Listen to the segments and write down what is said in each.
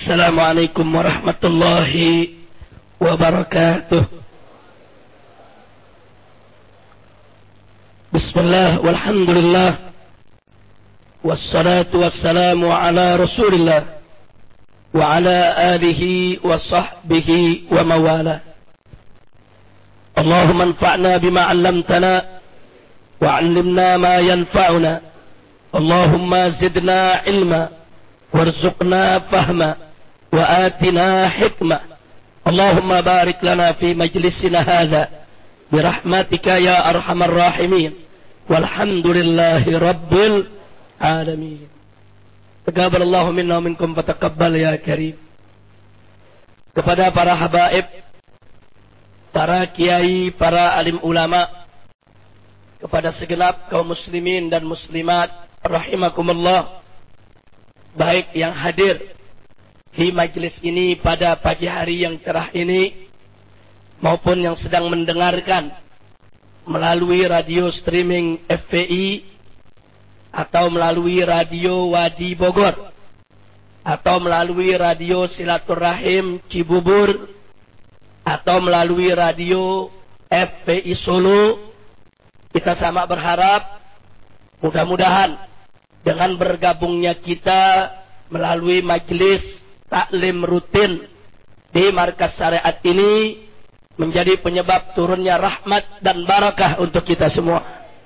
Assalamualaikum warahmatullahi wabarakatuh. Bismillah walhamdulillah wassalatu wassalamu ala rasulillah wa ala alihi wa sahbihi wa mawala. Allahumma anfa'na bima 'allamtana wa 'allimna ma yanfa'una. Allahumma zidna ilma warzuqna fahma wa atina hikmah. Allahumma barik lana fi majlisina hadha birahmatika ya arhamar rahimin. Walhamdulillahi rabbil alamin. Taqabbalallahu minna wa minkum fataqabbal ya karim. Kepada para habaib, para kiai, para alim ulama, kepada segenap kaum muslimin dan muslimat rahimakumullah, baik yang hadir di majelis ini pada pagi hari yang cerah ini maupun yang sedang mendengarkan melalui radio streaming FPI atau melalui radio Wadi Bogor atau melalui radio Silaturahim Cibubur atau melalui radio FPI Solo. Kita sama berharap mudah-mudahan dengan bergabungnya kita melalui majelis taklim rutin di markas syariat ini menjadi penyebab turunnya rahmat dan barakah untuk kita semua.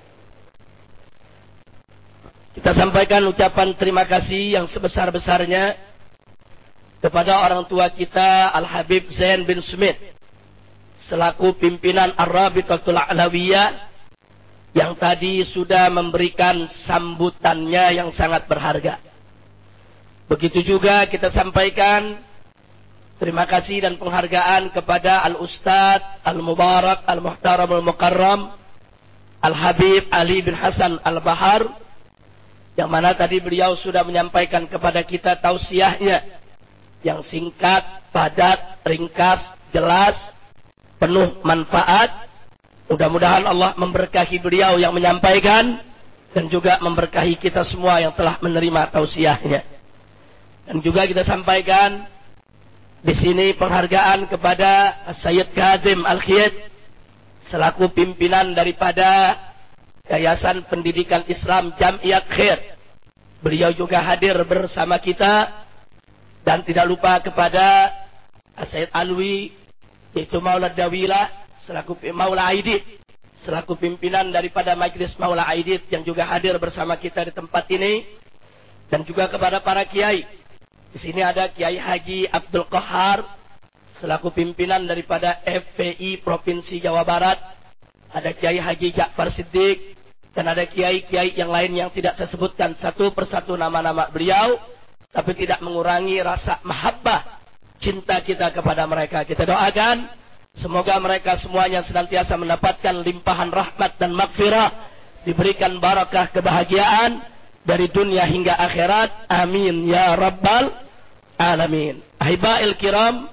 Kita sampaikan ucapan terima kasih yang sebesar-besarnya kepada orang tua kita Al-Habib Zain bin Smith selaku pimpinan Ar-Rabitatul Alawiyah yang tadi sudah memberikan sambutannya yang sangat berharga. Begitu juga kita sampaikan terima kasih dan penghargaan kepada Al-Ustadz Al-Mubarak Al-Muhtaram Al-Mukarram Al-Habib Ali bin Hasan Al-Bahar, yang mana tadi beliau sudah menyampaikan kepada kita tausiahnya yang singkat, padat, ringkas, jelas, penuh manfaat. Mudah-mudahan Allah memberkahi beliau yang menyampaikan dan juga memberkahi kita semua yang telah menerima tausiahnya. Dan juga kita sampaikan di sini penghargaan kepada Sayyid Kazim Al-Khiyat selaku pimpinan daripada Yayasan Pendidikan Islam Jam'iyat Khair. Beliau juga hadir bersama kita, dan tidak lupa kepada Sayyid Alwi yaitu Maula Dawilah selaku Maula Aidit selaku pimpinan daripada Majlis Maula Aidit yang juga hadir bersama kita di tempat ini, dan juga kepada para kiai. Di sini ada Kiai Haji Abdul Qahar selaku pimpinan daripada FPI Provinsi Jawa Barat, ada Kiai Haji Ja'far Siddiq, dan ada kiai-kiai yang lain yang tidak saya sebutkan satu persatu nama-nama beliau, tapi tidak mengurangi rasa mahabbah cinta kita kepada mereka. Kita doakan semoga mereka semuanya senantiasa mendapatkan limpahan rahmat dan maghfirah, diberikan barakah kebahagiaan dari dunia hingga akhirat. Amin ya rabbal alamin. Ahibail kiram,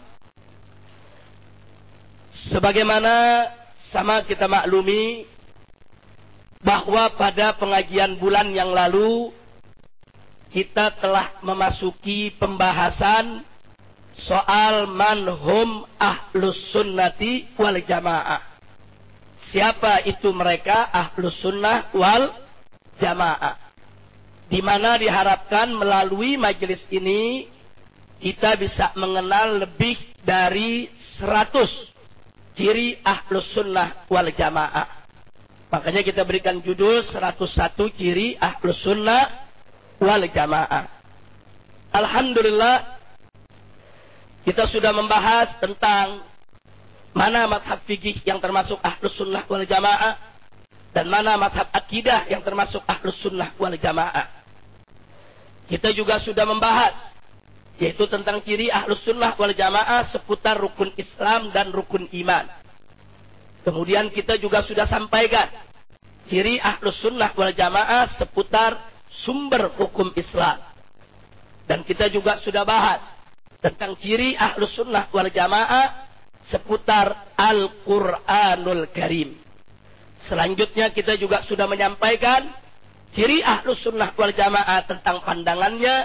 sebagaimana sama kita maklumi bahwa pada pengajian bulan yang lalu kita telah memasuki pembahasan soal manhum ahlus sunnati wal jamaah. Siapa itu mereka ahlus sunnah wal jamaah? Di mana diharapkan melalui majelis ini kita bisa mengenal lebih dari 100 ciri ahlus sunnah wal jamaah. Makanya kita berikan judul 101 ciri ahlus sunnah wal jamaah. Alhamdulillah, kita sudah membahas tentang mana mazhab fikih yang termasuk ahlus sunnah wal jamaah dan mana mazhab akidah yang termasuk ahlus sunnah wal jamaah. Kita juga sudah membahas yaitu tentang ciri ahlus sunnah wal jamaah seputar rukun Islam dan rukun iman. Kemudian kita juga sudah sampaikan ciri ahlus sunnah wal jamaah seputar sumber hukum Islam. Dan kita juga sudah bahas tentang ciri ahlus sunnah wal jamaah seputar Al-Quranul Karim. Selanjutnya kita juga sudah menyampaikan ciri ahlus sunnah wal jamaah tentang pandangannya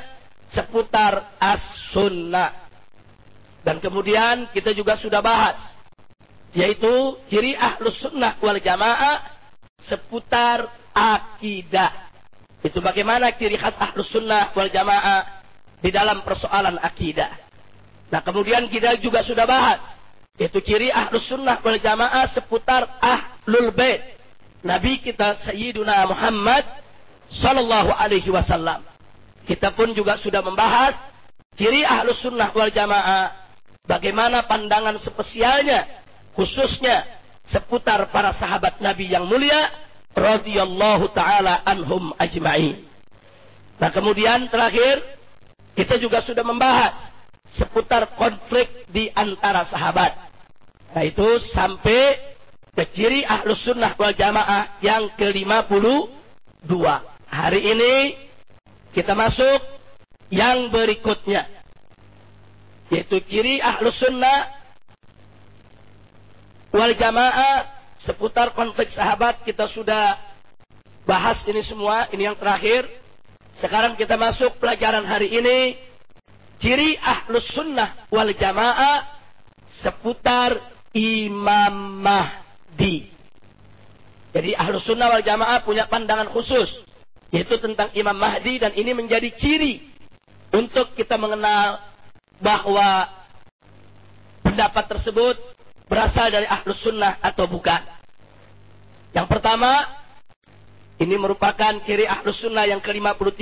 seputar as-sunnah. Dan kemudian kita juga sudah bahas, yaitu ciri ahlus sunnah wal jamaah seputar akidah. Itu bagaimana ciri khas ahlus sunnah wal jamaah di dalam persoalan akidah. Nah kemudian kita juga sudah bahas, yaitu ciri ahlus sunnah wal jamaah seputar ahlul bait Nabi kita Sayyiduna Muhammad sallallahu alaihi wasallam. Kita pun juga sudah membahas ciri ahlus sunnah wal jamaah, bagaimana pandangan spesialnya, khususnya seputar para sahabat Nabi yang mulia, radhiyallahu ta'ala anhum ajma'in. Nah kemudian terakhir, kita juga sudah membahas seputar konflik di antara sahabat. Nah itu sampai ke ciri ahlus sunnah wal jamaah yang ke-52. Hari ini kita masuk yang berikutnya, yaitu ciri ahlus sunnah wal jamaah seputar konflik sahabat. Kita sudah bahas ini semua, ini yang terakhir. Sekarang kita masuk pelajaran hari ini, ciri ahlus sunnah wal jamaah seputar Imam Mahdi. Jadi ahlus sunnah wal jamaah punya pandangan khusus, yaitu tentang Imam Mahdi, dan ini menjadi ciri untuk kita mengenal bahwa pendapat tersebut berasal dari ahlus sunnah atau bukan. Yang pertama, ini merupakan ciri ahlus sunnah yang ke-53.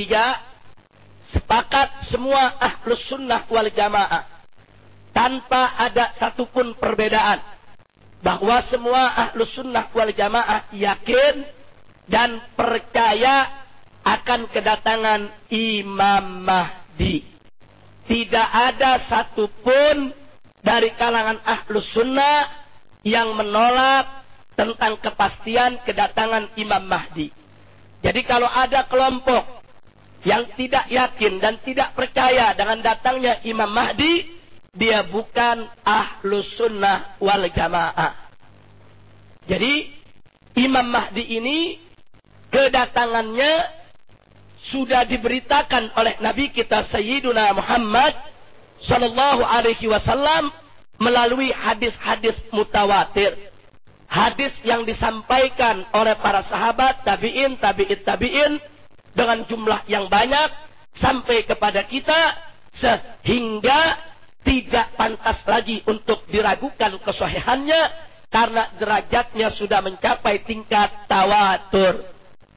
Sepakat semua ahlus sunnah wal jamaah tanpa ada satupun perbedaan bahwa semua ahlus sunnah wal jamaah yakin dan percaya akan kedatangan Imam Mahdi. Tidak ada satupun dari kalangan ahlus sunnah yang menolak tentang kepastian kedatangan Imam Mahdi. Jadi kalau ada kelompok yang tidak yakin dan tidak percaya dengan datangnya Imam Mahdi, dia bukan ahlus sunnah wal jamaah. Jadi Imam Mahdi ini kedatangannya sudah diberitakan oleh Nabi kita Sayyiduna Muhammad sallallahu alaihi wasallam melalui hadis-hadis mutawatir. Hadis yang disampaikan oleh para sahabat, tabi'in, tabi'in dengan jumlah yang banyak sampai kepada kita, sehingga tidak pantas lagi untuk diragukan kesahihannya karena derajatnya sudah mencapai tingkat tawatur.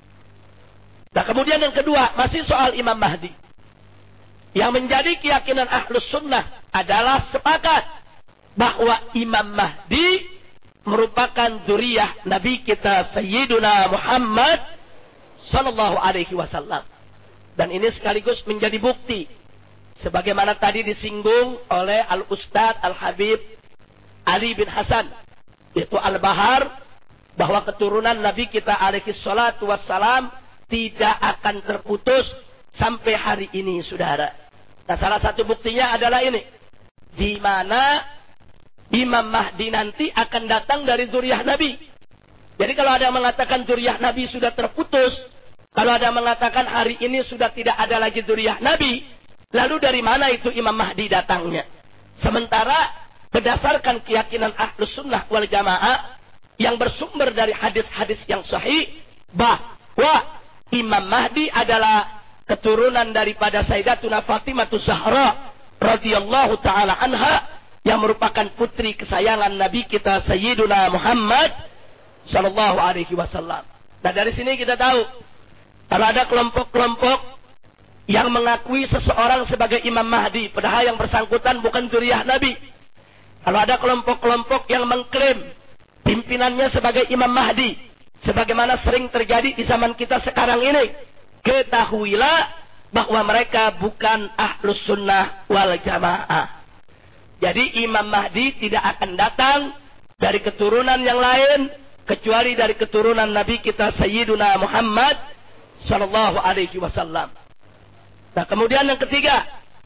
Nah kemudian yang kedua, masih soal Imam Mahdi. Yang menjadi keyakinan ahlus sunnah adalah sepakat bahwa Imam Mahdi merupakan dzurriyyah Nabi kita Sayyiduna Muhammad sallallahu alaihi wasallam. Dan ini sekaligus menjadi bukti, sebagaimana tadi disinggung oleh Al-Ustadz Al-Habib Ali bin Hasan, yaitu Al-Bahar, bahwa keturunan Nabi kita alaihi salatu wassalam tidak akan terputus sampai hari ini, saudara. Nah, salah satu buktinya adalah ini, di mana Imam Mahdi nanti akan datang dari dzurriyyah Nabi. Jadi kalau ada yang mengatakan dzurriyyah Nabi sudah terputus, kalau ada yang mengatakan hari ini sudah tidak ada lagi dzurriyyah Nabi, lalu dari mana itu Imam Mahdi datangnya? Sementara berdasarkan keyakinan ahlus sunnah wal jamaah yang bersumber dari hadis-hadis yang sahih, bahwa Imam Mahdi adalah keturunan daripada Sayyidatuna Fatimah Zahra radhiyallahu taala anha, yang merupakan putri kesayangan Nabi kita Sayyiduna Muhammad sallallahu alaihi wasallam. Nah, dari sini kita tahu kalau ada kelompok-kelompok yang mengakui seseorang sebagai Imam Mahdi, padahal yang bersangkutan bukan dzurriyyah Nabi. Kalau ada kelompok-kelompok yang mengklaim pimpinannya sebagai Imam Mahdi, sebagaimana sering terjadi di zaman kita sekarang ini, ketahuilah bahwa mereka bukan ahlus sunnah wal jamaah. Jadi Imam Mahdi tidak akan datang dari keturunan yang lain kecuali dari keturunan Nabi kita Sayyiduna Muhammad sallallahu alaihi wasallam. Nah, kemudian yang ketiga,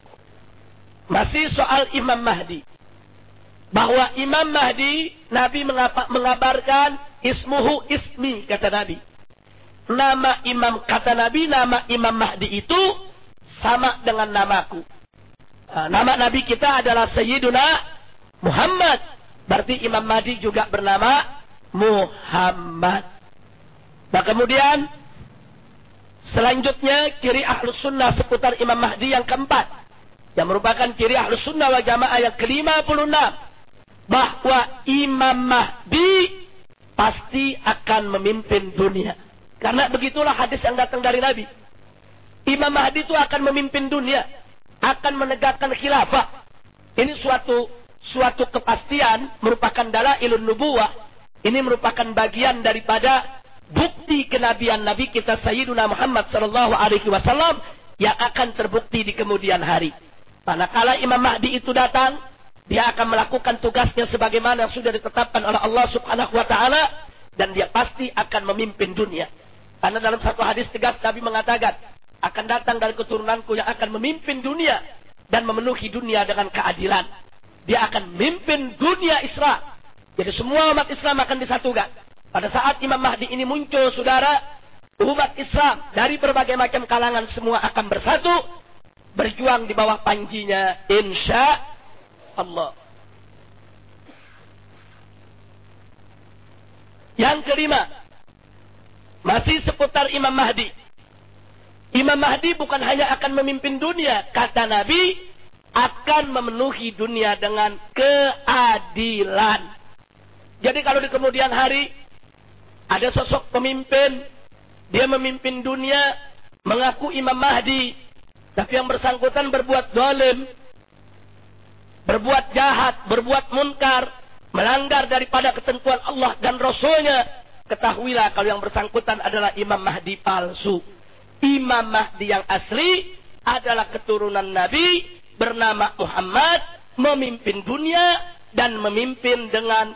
masih soal Imam Mahdi. Bahwa Imam Mahdi, Nabi mengabarkan ismuhu ismi, kata Nabi. Nama Imam, kata Nabi, nama Imam Mahdi itu sama dengan namaku. Nama Nabi kita adalah Sayyiduna Muhammad. Berarti Imam Mahdi juga bernama Muhammad. Nah kemudian selanjutnya ciri Ahlus Sunnah seputar Imam Mahdi yang keempat, yang merupakan ciri Ahlus Sunnah wal Jamaah yang ke-56, bahwa Imam Mahdi pasti akan memimpin dunia. Karena begitulah hadis yang datang dari Nabi. Imam Mahdi itu akan memimpin dunia, akan menegakkan khilafah. Ini suatu kepastian, merupakan dalailun nubuwah. Ini merupakan bagian daripada bukti kenabian Nabi kita Sayyiduna Muhammad sallallahu alaihi wasallam yang akan terbukti di kemudian hari. Manakala Imam Mahdi itu datang, dia akan melakukan tugasnya sebagaimana yang sudah ditetapkan oleh Allah Subhanahu wa taala, dan dia pasti akan memimpin dunia. Karena dalam satu hadis tegas Nabi mengatakan, akan datang dari keturunanku yang akan memimpin dunia dan memenuhi dunia dengan keadilan. Dia akan memimpin dunia Islam. Jadi semua umat Islam akan disatukan. Pada saat Imam Mahdi ini muncul, saudara, umat Islam dari berbagai macam kalangan semua akan bersatu, berjuang di bawah panjinya, insya Allah. Yang kelima, masih seputar Imam Mahdi. Imam Mahdi bukan hanya akan memimpin dunia, kata Nabi, akan memenuhi dunia dengan keadilan. Jadi kalau di kemudian hari ada sosok pemimpin, dia memimpin dunia, mengaku Imam Mahdi, tapi yang bersangkutan berbuat zalim, berbuat jahat, berbuat munkar, melanggar daripada ketentuan Allah dan Rasulnya, ketahuilah kalau yang bersangkutan adalah Imam Mahdi palsu. Imam Mahdi yang asli adalah keturunan Nabi, bernama Muhammad, memimpin dunia dan memimpin dengan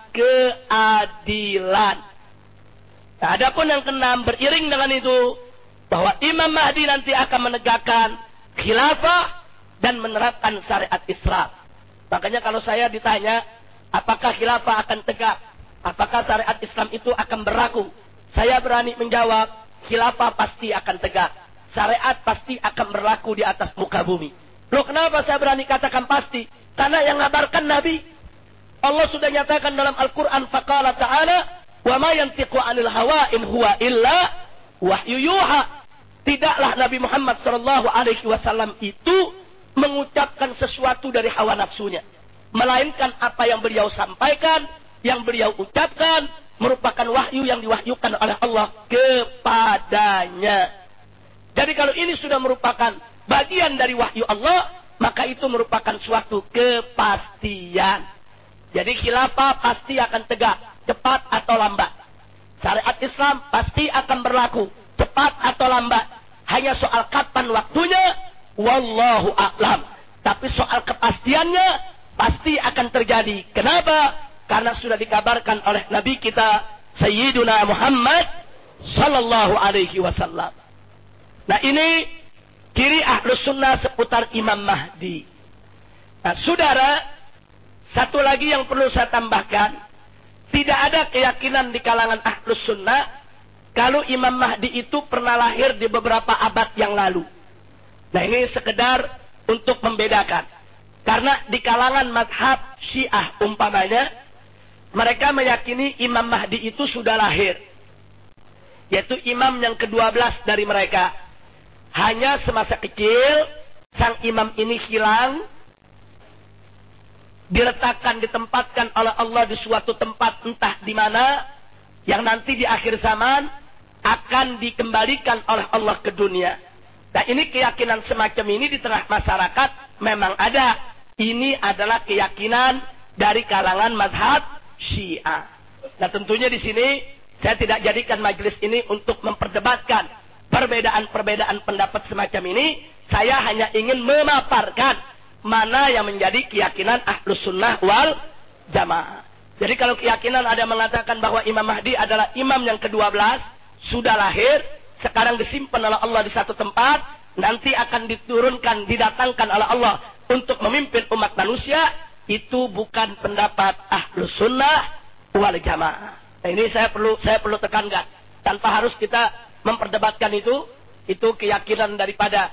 keadilan. Nah, adapun yang keenam, beriring dengan itu, bahwa Imam Mahdi nanti akan menegakkan khilafah dan menerapkan syariat Islam. Makanya kalau saya ditanya, apakah khilafah akan tegak? Apakah syariat Islam itu akan berlaku? Saya berani menjawab, khilafah pasti akan tegak. Syariat pasti akan berlaku di atas muka bumi. Loh, kenapa saya berani katakan pasti? Karena yang ngabarkan Nabi. Allah sudah nyatakan dalam Al-Quran, faqala ta'ala, wa ma yantiqu 'anil hawa in huwa illa wahyu yuha. Tidaklah Nabi Muhammad sallallahu alaihi wasallam itu mengucapkan sesuatu dari hawa nafsunya, melainkan apa yang beliau sampaikan, yang beliau ucapkan merupakan wahyu yang diwahyukan oleh Allah kepadanya. Jadi kalau ini sudah merupakan bagian dari wahyu Allah, maka itu merupakan suatu kepastian. Jadi khilafah pasti akan tegak, cepat atau lambat. Syariat Islam pasti akan berlaku, cepat atau lambat. Hanya soal kapan waktunya, wallahu a'lam. Tapi soal kepastiannya pasti akan terjadi. Kenapa? Karena sudah dikabarkan oleh Nabi kita Sayyiduna Muhammad sallallahu alaihi wasallam. Nah, ini ciri Ahlus Sunnah seputar Imam Mahdi. Nah, saudara, satu lagi yang perlu saya tambahkan, tidak ada keyakinan di kalangan Ahlus Sunnah kalau Imam Mahdi itu pernah lahir di beberapa abad yang lalu. Nah, ini sekedar untuk membedakan. Karena di kalangan mazhab Syiah umpamanya, mereka meyakini Imam Mahdi itu sudah lahir. Yaitu imam yang ke-12 dari mereka. Hanya semasa kecil, sang imam ini hilang, diletakkan, ditempatkan oleh Allah di suatu tempat entah di mana, yang nanti di akhir zaman akan dikembalikan oleh Allah ke dunia. Nah, ini keyakinan semacam ini di tengah masyarakat memang ada. Ini adalah keyakinan dari kalangan mazhab Syiah. Nah, tentunya di sini saya tidak jadikan majelis ini untuk memperdebatkan perbedaan-perbedaan pendapat semacam ini. Saya hanya ingin memaparkan mana yang menjadi keyakinan Ahlus Sunnah wal Jamaah. Jadi kalau keyakinan ada mengatakan bahwa Imam Mahdi adalah imam yang ke-12, sudah lahir, sekarang disimpan oleh Allah di satu tempat, nanti akan diturunkan, didatangkan oleh Allah untuk memimpin umat manusia, itu bukan pendapat Ahlus Sunnah wal Jamaah. Nah, ini saya perlu tekankan, tanpa harus kita memperdebatkan itu keyakinan daripada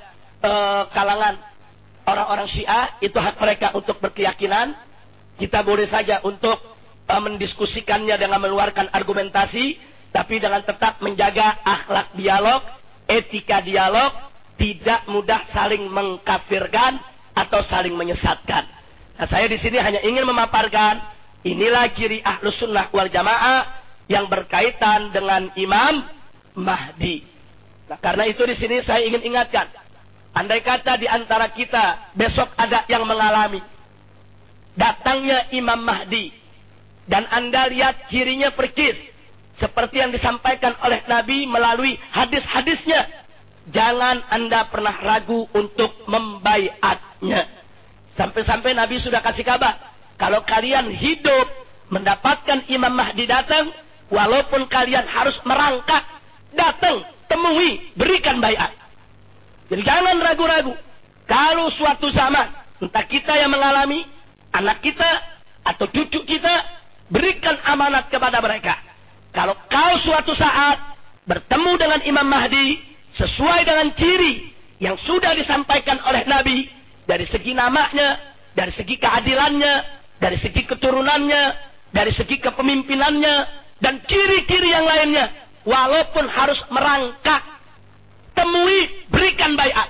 kalangan orang-orang Syiah, itu hak mereka untuk berkeyakinan. Kita boleh saja untuk mendiskusikannya dengan mengeluarkan argumentasi, tapi dengan tetap menjaga akhlak dialog, etika dialog, tidak mudah saling mengkafirkan atau saling menyesatkan. Nah, saya di sini hanya ingin memaparkan inilah ciri Ahlus Sunnah wal Jamaah yang berkaitan dengan Imam Mahdi. Nah, karena itu di sini saya ingin ingatkan, andai kata di antara kita besok ada yang mengalami datangnya Imam Mahdi dan Anda lihat cirinya percis seperti yang disampaikan oleh Nabi melalui hadis-hadisnya, jangan Anda pernah ragu untuk membaiatnya. Sampai-sampai Nabi sudah kasih kabar, kalau kalian hidup mendapatkan Imam Mahdi datang, walaupun kalian harus merangkak, datang, temui, berikan baiat. Jadi jangan ragu-ragu. Kalau suatu zaman, entah kita yang mengalami, anak kita, atau cucu kita, berikan amanat kepada mereka. Kalau kau suatu saat bertemu dengan Imam Mahdi, sesuai dengan ciri yang sudah disampaikan oleh Nabi, dari segi namanya, dari segi keadilannya, dari segi keturunannya, dari segi kepemimpinannya, dan ciri-ciri yang lainnya, walaupun harus merangkak, temui, berikan baiat.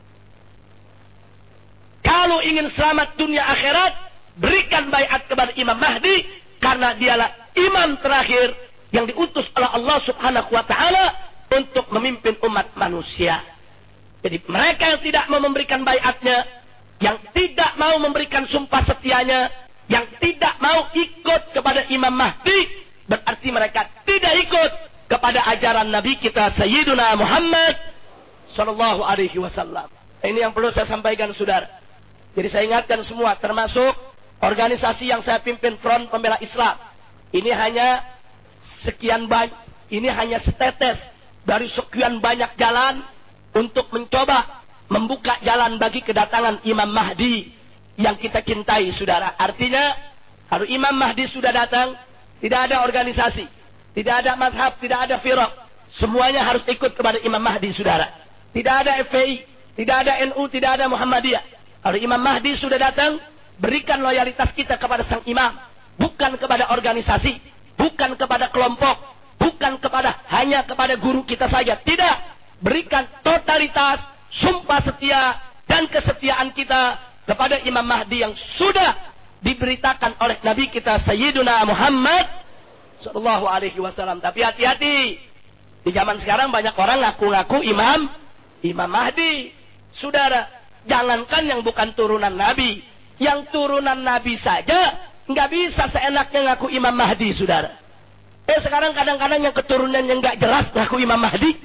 Kalau ingin selamat dunia akhirat, berikan baiat kepada Imam Mahdi, karena dialah imam terakhir yang diutus oleh Allah Subhanahu wa Ta'ala untuk memimpin umat manusia. Jadi mereka yang tidak mau memberikan baiatnya, yang tidak mau memberikan sumpah setianya, yang tidak mau ikut kepada Imam Mahdi, berarti mereka tidak ikut kepada ajaran Nabi kita Sayyiduna Muhammad Sallallahu Alaihi Wasallam. Ini yang perlu saya sampaikan, saudara. Jadi saya ingatkan semua, termasuk organisasi yang saya pimpin, Front Pembela Islam. Ini hanya sekian banyak, ini hanya setetes dari sekian banyak jalan untuk mencoba membuka jalan bagi kedatangan Imam Mahdi yang kita cintai, saudara. Artinya, kalau Imam Mahdi sudah datang, tidak ada organisasi, tidak ada mazhab, tidak ada firaq. Semuanya harus ikut kepada Imam Mahdi, saudara. Tidak ada FPI, tidak ada NU, tidak ada Muhammadiyah. Kalau Imam Mahdi sudah datang, berikan loyalitas kita kepada sang imam, bukan kepada organisasi, bukan kepada kelompok, bukan hanya kepada guru kita saja. Tidak, berikan totalitas, sumpah setia dan kesetiaan kita kepada Imam Mahdi yang sudah diberitakan oleh Nabi kita Sayyiduna Muhammad Sallallahu Alaihi Wasallam. Tapi hati-hati, di zaman sekarang banyak orang ngaku-ngaku Imam Mahdi, saudara. Jangankan yang bukan turunan Nabi, yang turunan Nabi saja nggak bisa seenaknya ngaku Imam Mahdi, saudara. Sekarang kadang-kadang yang keturunannya nggak jelas ngaku Imam Mahdi.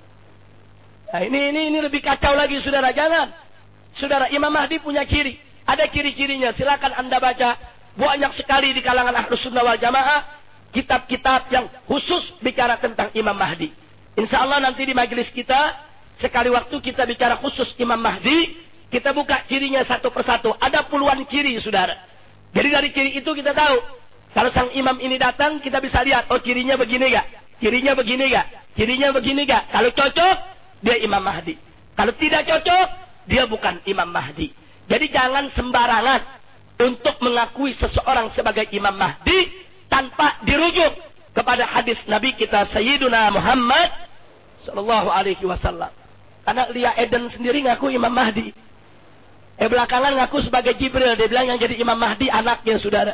Nah, ini lebih kacau lagi, saudara. Jangan, saudara. Imam Mahdi punya ciri, ada ciri-cirinya. Silakan Anda baca, banyak sekali di kalangan Ahlus Sunnah wal Jamaah kitab-kitab yang khusus bicara tentang Imam Mahdi. Insya Allah nanti di majelis kita, sekali waktu kita bicara khusus Imam Mahdi, kita buka cirinya satu persatu. Ada puluhan ciri, saudara. Jadi dari ciri itu kita tahu, kalau sang imam ini datang, kita bisa lihat, oh cirinya begini gak? Cirinya begini gak? Cirinya begini gak? Kalau cocok, dia Imam Mahdi. Kalau tidak cocok, dia bukan Imam Mahdi. Jadi jangan sembarangan untuk mengakui seseorang sebagai Imam Mahdi tanpa dirujuk kepada hadis Nabi kita Sayyiduna Muhammad Sallallahu Alaihi Wasallam. Karena Lia Eden sendiri ngaku Imam Mahdi. Belakangan ngaku sebagai Jibril. Dia bilang yang jadi Imam Mahdi anaknya, saudara.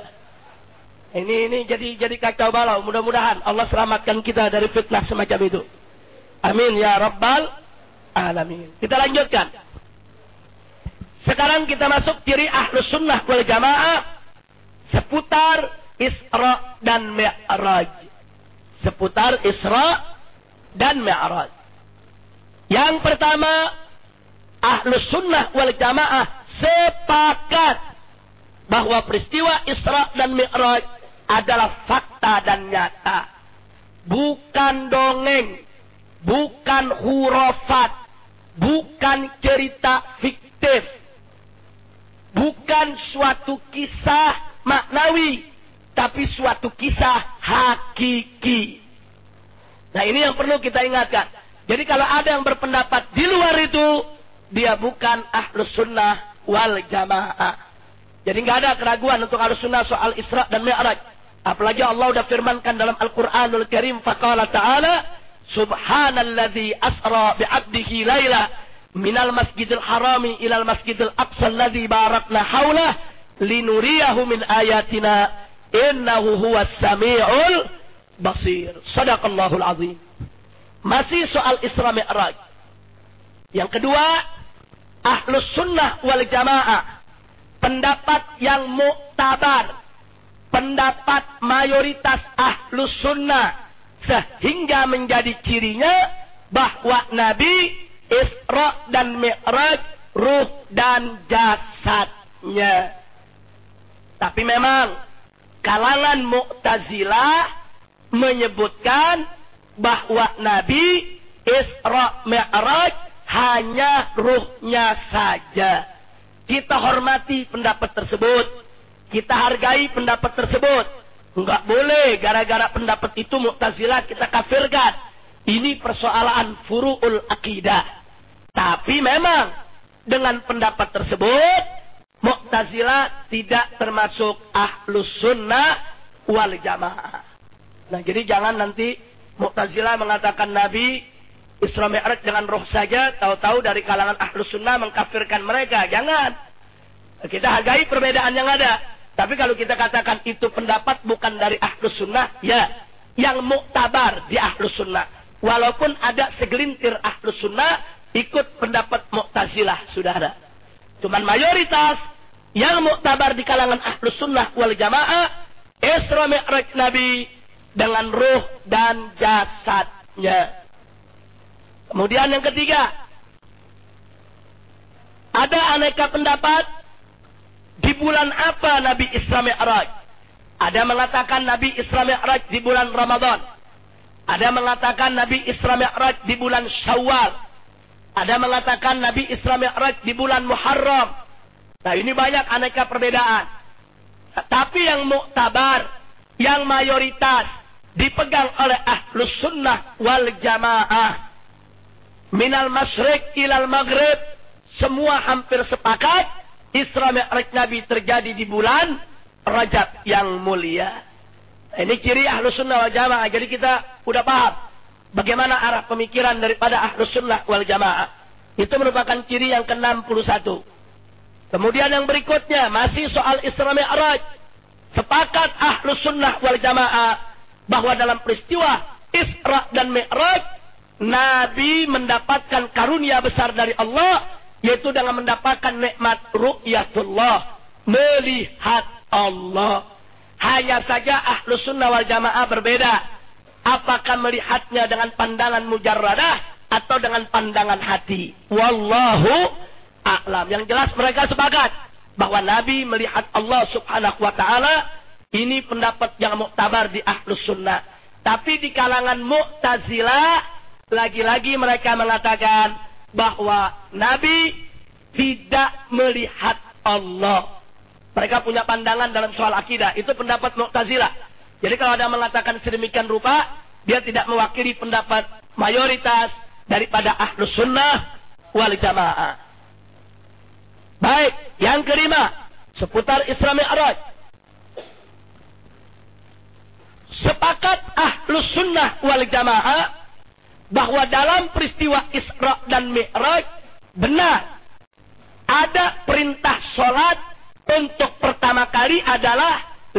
Ini jadi kacau balau. Mudah-mudahan Allah selamatkan kita dari fitnah semacam itu. Amin ya Rabbal Alamin. Kita lanjutkan. Sekarang kita masuk ciri Ahlus Sunnah wal Jamaah seputar Isra dan Mi'raj. Seputar Isra dan Mi'raj. Yang pertama, Ahlus Sunnah wal Jamaah sepakat bahwa peristiwa Isra dan Mi'raj adalah fakta dan nyata. Bukan dongeng, bukan hurafat, bukan cerita fiktif, bukan suatu kisah maknawi, tapi suatu kisah hakiki. Nah, ini yang perlu kita ingatkan. Jadi kalau ada yang berpendapat di luar itu, dia bukan ahlus sunnah wal jamaah. Jadi nggak ada keraguan untuk ahlus sunnah soal Isra dan Mi'raj. Apalagi Allah udah firmankan dalam Al-Quranul Karim, faqala ta'ala, subhanalladzi asra bi'abdihi laila minal masjidil harami ilal masjidil aqsa alladzi barakna haulah linuriyahu min ayatina innahu huwas sami'ul basir. Shadaqallahul azim. Masih soal Isra Mi'raj. Yang kedua, ahlus sunnah wal jamaah, pendapat yang muktabar, pendapat mayoritas ahlus sunnah, sehingga menjadi cirinya bahwa Nabi Isra dan Mi'raj ruh dan jasadnya. Tapi memang kalangan Mu'tazilah menyebutkan bahwa Nabi Isra Mi'raj hanya ruhnya saja. Kita hormati pendapat tersebut. Kita hargai pendapat tersebut. Enggak boleh gara-gara pendapat itu Mu'tazilah kita kafirkan. Ini persoalan furu'ul akidah. Tapi memang dengan pendapat tersebut Mu'tazilah tidak termasuk ahlus sunnah wal jamaah. Nah, jadi jangan nanti Mu'tazilah mengatakan Nabi Isra Mi'raj dengan roh saja, tahu-tahu dari kalangan ahlus sunnah mengkafirkan mereka. Jangan. Kita hargai perbedaan yang ada. Tapi kalau kita katakan itu pendapat bukan dari ahlus sunnah, ya, yang muktabar di ahlus sunnah. Walaupun ada segelintir ahlus sunnah ikut pendapat Mu'tazilah, saudara. Cuman mayoritas yang muktabar di kalangan ahlus sunnah wal jamaah, Isra Mi'raj Nabi dengan ruh dan jasadnya. Kemudian yang ketiga, ada aneka pendapat di bulan apa Nabi Isra Mi'raj. Ada mengatakan Nabi Isra Mi'raj di bulan Ramadan. Ada mengatakan Nabi Isra Mi'raj di bulan Syawal. Ada mengatakan Nabi Isra Mi'raj di bulan Muharram. Nah, ini banyak aneka perbedaan. Tapi yang muktabar, yang mayoritas dipegang oleh ahlus sunnah wal jamaah, minal masyriq ilal maghrib, semua hampir sepakat Isra Mi'raj Nabi terjadi di bulan Rajab yang mulia. Ini ciri ahlus sunnah wal jamaah. Jadi kita udah paham bagaimana arah pemikiran daripada ahlus sunnah wal jamaah. Itu merupakan ciri yang ke-61. Kemudian yang berikutnya masih soal Isra Mi'raj. Sepakat ahlus sunnah wal jamaah bahwa dalam peristiwa Isra dan Mi'raj Nabi mendapatkan karunia besar dari Allah, yaitu dengan mendapatkan nikmat ru'yatullah, melihat Allah. Hanya saja ahlus sunnah wal jamaah berbeda. Apakah melihatnya dengan pandangan mujarradah atau dengan pandangan hati? Wallahu a'lam. Yang jelas mereka sepakat bahwa Nabi melihat Allah subhanahu wa ta'ala. Ini pendapat yang muktabar di ahlus sunnah. Tapi di kalangan Mu'tazilah, lagi-lagi mereka mengatakan bahwa Nabi tidak melihat Allah. Mereka punya pandangan dalam soal akidah. Itu pendapat Mu'tazilah. Jadi kalau ada mengatakan sedemikian rupa, dia tidak mewakili pendapat mayoritas daripada ahlus sunnah wal jamaah. Baik, yang kelima, seputar Isra Mi'raj. Sepakat ahlus sunnah wal jamaah bahwa dalam peristiwa Isra dan Mi'raj benar ada perintah sholat untuk pertama kali adalah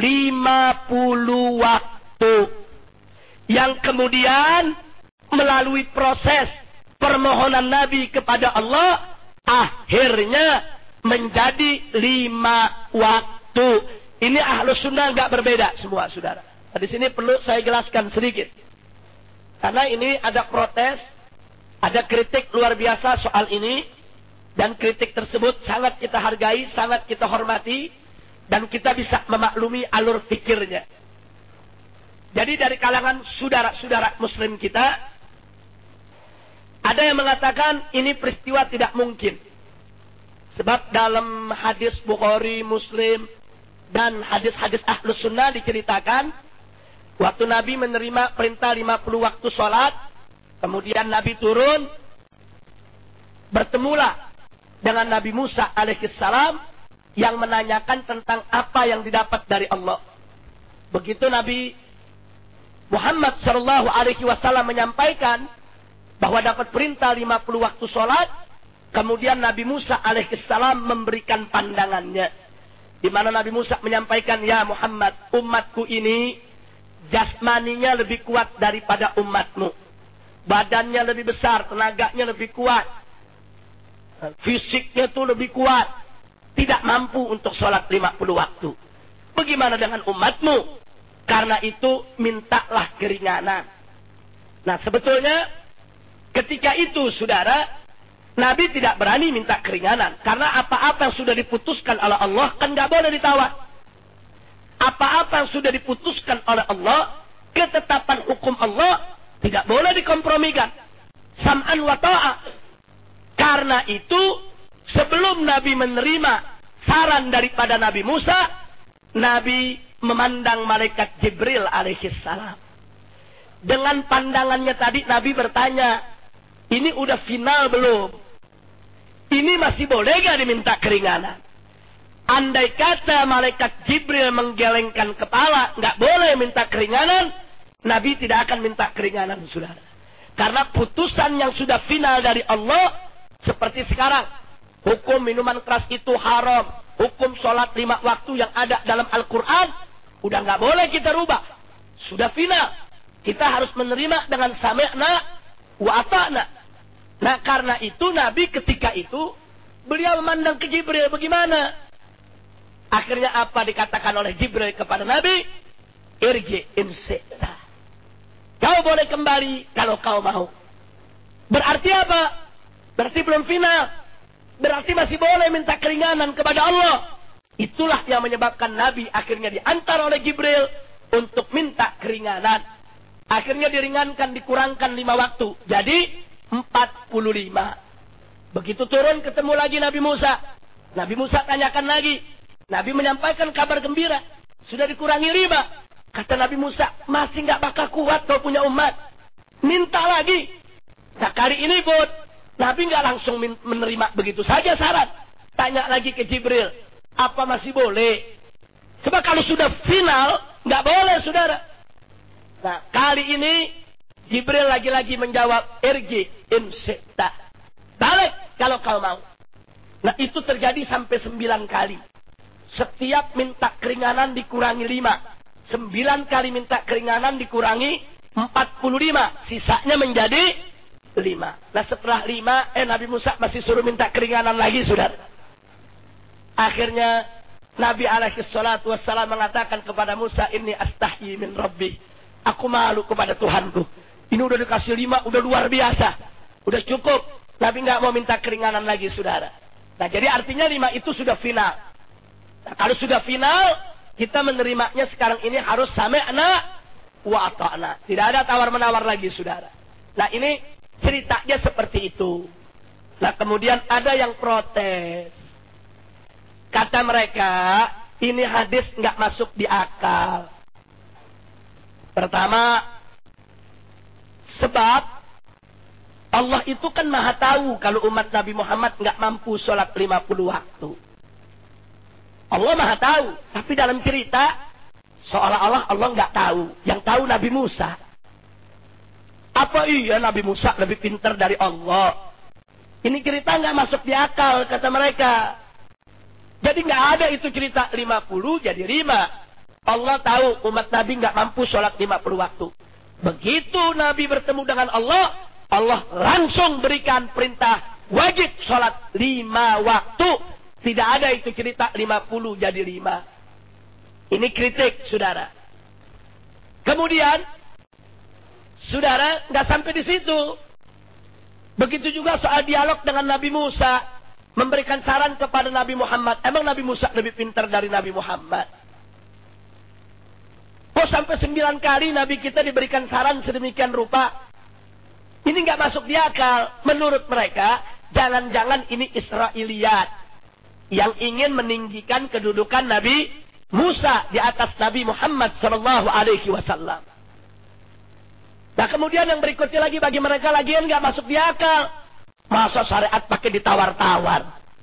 50 waktu. Yang kemudian melalui proses permohonan Nabi kepada Allah akhirnya menjadi 5 waktu. Ini ahlus sunnah nggak berbeda semua, saudara. Nah, di sini perlu saya jelaskan sedikit. Karena ini ada protes, ada kritik luar biasa soal ini. Dan kritik tersebut sangat kita hargai, sangat kita hormati. Dan kita bisa memaklumi alur fikirnya. Jadi dari kalangan saudara-saudara muslim kita, ada yang mengatakan ini peristiwa tidak mungkin. Sebab dalam hadis Bukhari, Muslim, dan hadis-hadis ahlus sunnah diceritakan, waktu Nabi menerima perintah 50 waktu sholat, kemudian Nabi turun, bertemulah dengan Nabi Musa alaihissalam yang menanyakan tentang apa yang didapat dari Allah. Begitu Nabi Muhammad sallallahu alaihi wasallam menyampaikan bahwa dapat perintah 50 waktu sholat, kemudian Nabi Musa alaihissalam memberikan pandangannya, di mana Nabi Musa menyampaikan, ya Muhammad, umatku ini jasmaninya lebih kuat daripada umatmu, badannya lebih besar, tenaganya lebih kuat, fisiknya itu lebih kuat, tidak mampu untuk sholat 50 waktu. Bagaimana dengan umatmu? Karena itu mintalah keringanan. Nah, sebetulnya ketika itu, saudara, Nabi tidak berani minta keringanan. Karena apa-apa yang sudah diputuskan oleh Allah kan nggak boleh ditawar. Apa-apa yang sudah diputuskan oleh Allah, ketetapan hukum Allah tidak boleh dikompromikan. Sam'an wa ta'ah. Karena itu, sebelum Nabi menerima saran daripada Nabi Musa, Nabi memandang malaikat Jibril alaihissalam. Dengan pandangannya tadi Nabi bertanya, ini udah final belum? Ini masih boleh gak diminta keringanan? Andai kata malaikat Jibril menggelengkan kepala, nggak boleh minta keringanan, Nabi tidak akan minta keringanan, saudara. Karena putusan yang sudah final dari Allah, seperti sekarang, hukum minuman keras itu haram, hukum sholat 5 waktu yang ada dalam Al-Quran, udah nggak boleh kita rubah. Sudah final. Kita harus menerima dengan sami'na wa ata'na. Nah, karena itu Nabi ketika itu, beliau memandang ke Jibril, bagaimana? Akhirnya apa dikatakan oleh Jibril kepada Nabi? Irji in syi'ta. Kau boleh kembali kalau kau mau. Berarti apa? Berarti belum final. Berarti masih boleh minta keringanan kepada Allah. Itulah yang menyebabkan Nabi akhirnya diantar oleh Jibril untuk minta keringanan. Akhirnya diringankan, dikurangkan 5 waktu. Jadi 45. Begitu turun ketemu lagi Nabi Musa. Nabi Musa tanyakan lagi. Nabi menyampaikan kabar gembira. Sudah dikurangi 5. Kata Nabi Musa, masih nggak bakal kuat kau punya umat. Minta lagi. Nah, kali ini Nabi nggak langsung menerima begitu saja saran. Tanya lagi ke Jibril, apa masih boleh? Sebab kalau sudah final, nggak boleh, saudara. Nah, kali ini Jibril lagi-lagi menjawab, irji in syi'ta. Balik kalau kau mau. Nah, itu terjadi sampai 9 kali. Setiap minta keringanan dikurangi 5. 9 kali minta keringanan dikurangi 45. Sisanya menjadi 5. Nah, setelah 5, Nabi Musa masih suruh minta keringanan lagi, saudara. Akhirnya Nabi alaihissalatu wassalam mengatakan kepada Musa, ini astahyi min Rabbi. Aku malu kepada Tuhanku. Ini udah dikasih 5, udah luar biasa. Udah cukup. Nabi nggak mau minta keringanan lagi, saudara. Nah, jadi artinya 5 itu sudah final. Nah, kalau sudah final, kita menerimanya sekarang ini harus sami'na wa ata'na. Tidak ada tawar-menawar lagi, saudara. Nah, ini ceritanya seperti itu. Nah, kemudian ada yang protes. Kata mereka, ini hadis nggak masuk di akal. Pertama, sebab Allah itu kan maha tahu kalau umat Nabi Muhammad nggak mampu sholat 50 waktu. Allah maha tahu. Tapi dalam cerita, seolah-olah Allah nggak tahu. Yang tahu Nabi Musa. Apa iya Nabi Musa lebih pintar dari Allah? Ini cerita nggak masuk di akal, kata mereka. Jadi nggak ada itu cerita 50 jadi 5. Allah tahu umat Nabi nggak mampu sholat 50 waktu. Begitu Nabi bertemu dengan Allah, Allah langsung berikan perintah wajib sholat 5 waktu. Tidak ada itu cerita 50 jadi 5. Ini kritik, saudara. Kemudian, saudara, nggak sampai di situ. Begitu juga soal dialog dengan Nabi Musa, memberikan saran kepada Nabi Muhammad. Emang Nabi Musa lebih pintar dari Nabi Muhammad? Oh, sampai 9 kali Nabi kita diberikan saran sedemikian rupa. Ini nggak masuk di akal. Menurut mereka, jangan-jangan ini Israiliyat yang ingin meninggikan kedudukan Nabi Musa di atas Nabi Muhammad sallallahu alaihi wasallam. Nah, kemudian yang berikutnya lagi bagi mereka lagi yang nggak masuk di akal. Masa syariat pakai ditawar-tawar?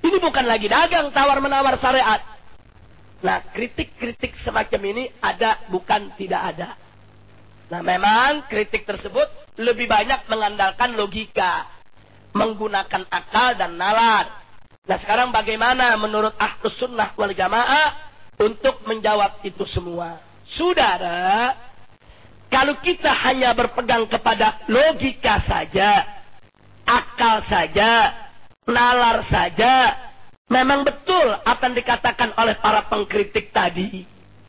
Ini bukan lagi dagang tawar-menawar syariat. Nah, kritik-kritik semacam ini ada, bukan tidak ada. Nah, memang kritik tersebut lebih banyak mengandalkan logika, menggunakan akal dan nalar. Nah, sekarang bagaimana menurut Ahlus Sunnah wal Jamaah untuk menjawab itu semua? Saudara, kalau kita hanya berpegang kepada logika saja, akal saja, nalar saja, memang betul apa yang dikatakan oleh para pengkritik tadi.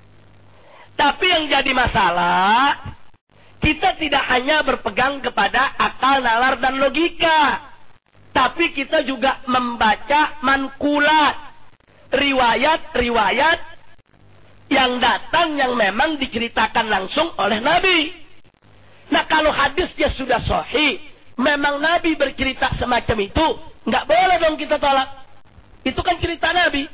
Tapi yang jadi masalah, kita tidak hanya berpegang kepada akal, nalar, dan logika. Tapi kita juga membaca mankulat. Riwayat-riwayat yang datang yang memang diceritakan langsung oleh Nabi. Nah, kalau hadisnya sudah sahih, memang Nabi bercerita semacam itu, nggak boleh dong kita tolak. Itu kan cerita Nabi.